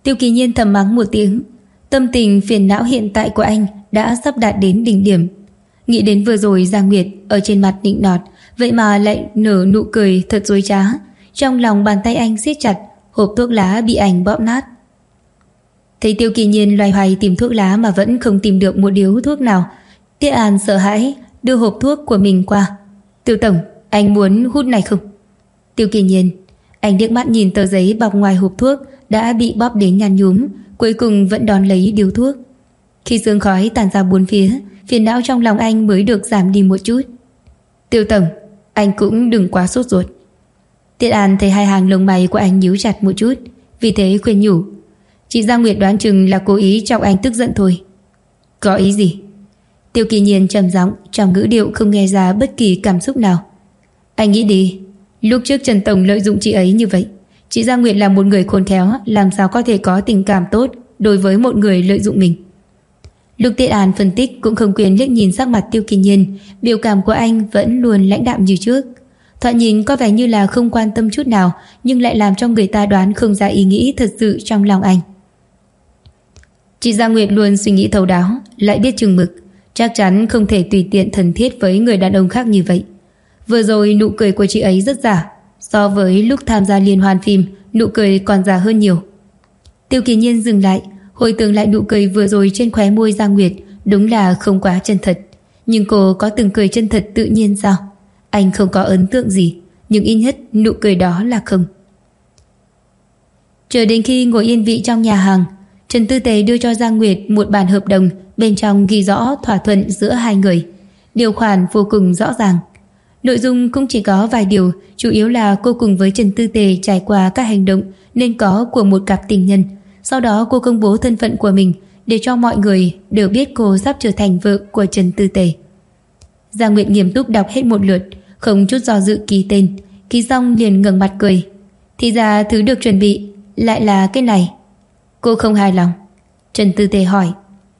Tiêu Kỳ Nhiên thầm mắng một tiếng. Tâm tình phiền não hiện tại của anh đã sắp đạt đến đỉnh điểm. Nghĩ đến vừa rồi Giang Nguyệt ở trên mặt nịnh nọt, vậy mà lại nở nụ cười thật dối trá. Trong lòng bàn tay anh siết chặt, hộp thuốc lá bị anh bóp nát. Thấy Tiêu Kỳ Nhiên loay hoay tìm thuốc lá mà vẫn không tìm được một điếu thuốc nào, Tiết An sợ hãi đưa hộp thuốc của mình qua. Tiêu tổng, anh muốn hút này không? Tiêu Kỳ Nhiên, anh liếc mắt nhìn tờ giấy bọc ngoài hộp thuốc đã bị bóp đến nhăn nhúm, cuối cùng vẫn đón lấy điếu thuốc. Khi sương khói tàn ra bốn phía, phiền não trong lòng anh mới được giảm đi một chút. Tiêu tổng, anh cũng đừng quá sốt ruột. Tiết An thấy hai hàng lông mày của anh nhíu chặt một chút, vì thế khuyên nhủ. Chị Giang Nguyệt đoán chừng là cố ý chọc anh tức giận thôi. Có ý gì? Tiêu Kỳ Nhiên trầm giọng, trong ngữ điệu không nghe ra bất kỳ cảm xúc nào. Anh nghĩ đi, lúc trước Trần tổng lợi dụng chị ấy như vậy, chị Giang Nguyệt là một người khôn khéo, làm sao có thể có tình cảm tốt đối với một người lợi dụng mình. Lúc Tiết An phân tích cũng không quên liếc nhìn sắc mặt Tiêu Kỳ Nhiên, biểu cảm của anh vẫn luôn lãnh đạm như trước. Thoạt nhìn có vẻ như là không quan tâm chút nào, nhưng lại làm cho người ta đoán không ra ý nghĩ thật sự trong lòng anh. Chị Giang Nguyệt luôn suy nghĩ thấu đáo, lại biết chừng mực, chắc chắn không thể tùy tiện thân thiết với người đàn ông khác như vậy. Vừa rồi nụ cười của chị ấy rất giả, so với lúc tham gia liên hoan phim, nụ cười còn giả hơn nhiều. Tiêu Kỳ Nhiên dừng lại, hồi tưởng lại nụ cười vừa rồi trên khóe môi Giang Nguyệt, đúng là không quá chân thật. Nhưng cô có từng cười chân thật tự nhiên sao? Anh không có ấn tượng gì, nhưng ít nhất nụ cười đó là không. Chờ đến khi ngồi yên vị trong nhà hàng, Trần Tư Tề đưa cho Giang Nguyệt một bản hợp đồng, bên trong ghi rõ thỏa thuận giữa hai người. Điều khoản vô cùng rõ ràng. Nội dung cũng chỉ có vài điều, chủ yếu là cô cùng với Trần Tư Tề trải qua các hành động nên có của một cặp tình nhân. Sau đó cô công bố thân phận của mình để cho mọi người đều biết cô sắp trở thành vợ của Trần Tư Tề. Giang Nguyệt nghiêm túc đọc hết một lượt, không chút do dự ký tên. Ký xong liền ngẩng mặt cười. Thì ra thứ được chuẩn bị lại là cái này. Cô không hài lòng? Trần Tư Tề hỏi.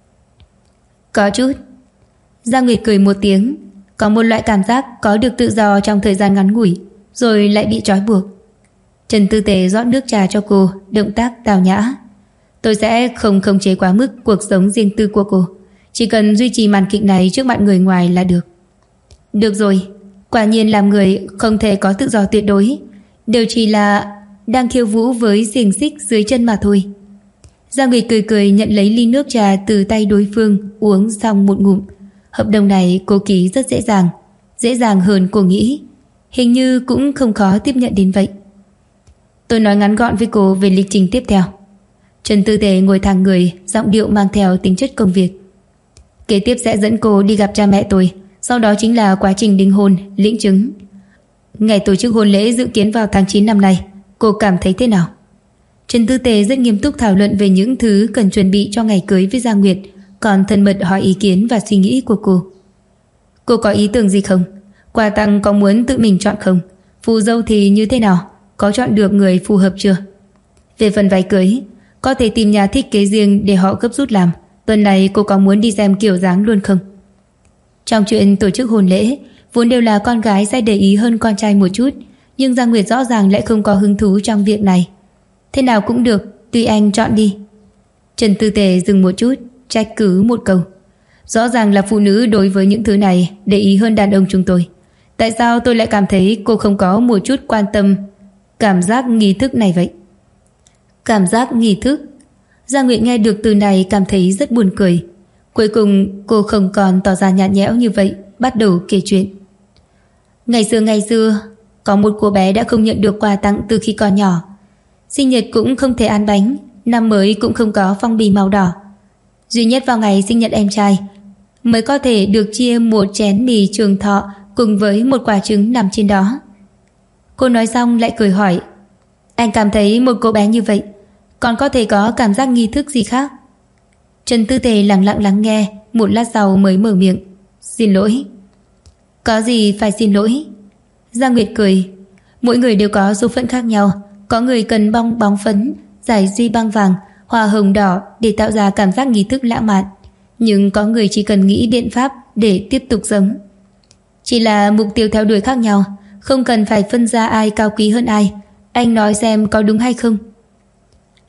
Có chút. Giang Nguyệt cười một tiếng. Có một loại cảm giác có được tự do trong thời gian ngắn ngủi, rồi lại bị trói buộc. Trần Tư Tề rót nước trà cho cô, động tác tào nhã. Tôi sẽ không khống chế quá mức cuộc sống riêng tư của cô, chỉ cần duy trì màn kịch này trước mặt người ngoài là được. Được rồi, quả nhiên làm người không thể có tự do tuyệt đối, đều chỉ là đang khiêu vũ với xiềng xích dưới chân mà thôi. Giang Nguyệt cười cười nhận lấy ly nước trà từ tay đối phương, uống xong một ngụm. Hợp đồng này cô ký rất dễ dàng hơn cô nghĩ. Hình như cũng không khó tiếp nhận đến vậy. Tôi nói ngắn gọn với cô về lịch trình tiếp theo. Trần Tư Tề ngồi thẳng người, giọng điệu mang theo tính chất công việc. Kế tiếp sẽ dẫn cô đi gặp cha mẹ tôi, sau đó chính là quá trình đính hôn, lĩnh chứng. Ngày tổ chức hôn lễ dự kiến vào tháng 9 năm nay, cô cảm thấy thế nào? Trần Tư Tề rất nghiêm túc thảo luận về những thứ cần chuẩn bị cho ngày cưới với Giang Nguyệt, còn thân mật hỏi ý kiến và suy nghĩ của cô. Cô có ý tưởng gì không? Quà tặng có muốn tự mình chọn không? Phù dâu thì như thế nào? Có chọn được người phù hợp chưa? Về phần váy cưới, có thể tìm nhà thiết kế riêng để họ gấp rút làm. Tuần này cô có muốn đi xem kiểu dáng luôn không? Trong chuyện tổ chức hôn lễ, vốn đều là con gái sẽ để ý hơn con trai một chút, nhưng Giang Nguyệt rõ ràng lại không có hứng thú trong việc này. Thế nào cũng được, tùy anh chọn đi. Trần Tư Tề dừng một chút, trách cứ một câu. Rõ ràng là phụ nữ đối với những thứ này để ý hơn đàn ông chúng tôi. Tại sao tôi lại cảm thấy cô không có một chút quan tâm cảm giác nghi thức này vậy? Cảm giác nghi thức? Giang Nguyệt nghe được từ này cảm thấy rất buồn cười. Cuối cùng cô không còn tỏ ra nhạt nhẽo như vậy, bắt đầu kể chuyện. Ngày xưa có một cô bé đã không nhận được quà tặng từ khi còn nhỏ. Sinh nhật cũng không thể ăn bánh, năm mới cũng không có phong bì màu đỏ. Duy nhất vào ngày sinh nhật em trai mới có thể được chia một chén mì trường thọ cùng với một quả trứng nằm trên đó. Cô nói xong lại cười hỏi, anh cảm thấy một cô bé như vậy còn có thể có cảm giác nghi thức gì khác? Trần Tư Tề lặng lặng lắng nghe, một lát sau mới mở miệng. Xin lỗi. Có gì phải xin lỗi? Giang Nguyệt cười. Mỗi người đều có số phận khác nhau. Có người cần bong phấn, giải duy băng vàng, hoa hồng đỏ để tạo ra cảm giác nghi thức lãng mạn. Nhưng có người chỉ cần nghĩ biện pháp để tiếp tục sống. Chỉ là mục tiêu theo đuổi khác nhau, không cần phải phân ra ai cao quý hơn ai. Anh nói xem có đúng hay không?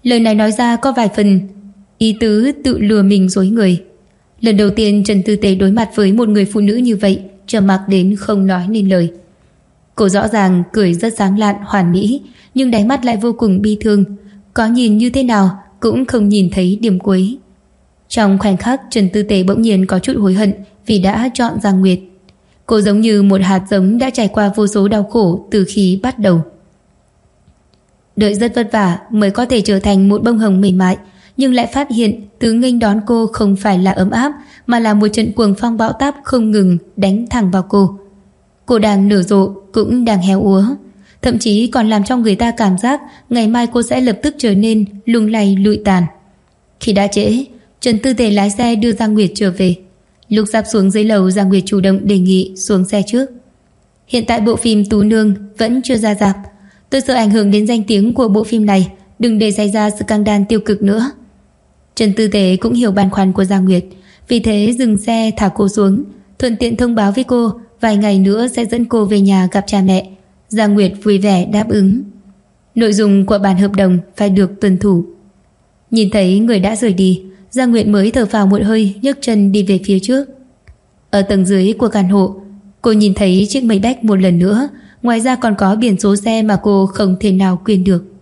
Lời này nói ra có vài phần ý tứ tự lừa mình dối người. Lần đầu tiên Trần Tư Tế đối mặt với một người phụ nữ như vậy, trầm mặc đến không nói nên lời. Cô rõ ràng cười rất sáng lạn hoàn mỹ, nhưng đáy mắt lại vô cùng bi thương, có nhìn như thế nào cũng không nhìn thấy điểm cuối. Trong khoảnh khắc, Trần Tư Tế bỗng nhiên có chút hối hận vì đã chọn Giang Nguyệt. Cô giống như một hạt giống đã trải qua vô số đau khổ từ khi bắt đầu. Đợi rất vất vả mới có thể trở thành một bông hồng mềm mại, nhưng lại phát hiện thứ nghênh đón cô không phải là ấm áp, mà là một trận cuồng phong bão táp không ngừng đánh thẳng vào cô. Cô đang nở rộ cũng đang héo úa, thậm chí còn làm cho người ta cảm giác ngày mai cô sẽ lập tức trở nên lung lay lụi tàn. Khi đã trễ, Trần Tư Tế lái xe đưa Giang Nguyệt trở về. Lúc sắp xuống dưới lầu, Giang Nguyệt chủ động đề nghị xuống xe trước. Hiện tại bộ phim Tú Nương vẫn chưa ra rạp, tôi sợ ảnh hưởng đến danh tiếng của bộ phim này, đừng để xảy ra scandal tiêu cực nữa. Trần Tư Tế cũng hiểu băn khoăn của Giang Nguyệt, vì thế dừng xe thả cô xuống, thuận tiện thông báo với cô vài ngày nữa sẽ dẫn cô về nhà gặp cha mẹ. Giang Nguyệt vui vẻ đáp ứng. Nội dung của bản hợp đồng phải được tuân thủ. Nhìn thấy người đã rời đi, Giang Nguyệt mới thở phào một hơi, nhấc chân đi về phía trước. Ở tầng dưới của căn hộ, cô nhìn thấy chiếc Maybach một lần nữa, ngoài ra còn có biển số xe mà cô không thể nào quên được.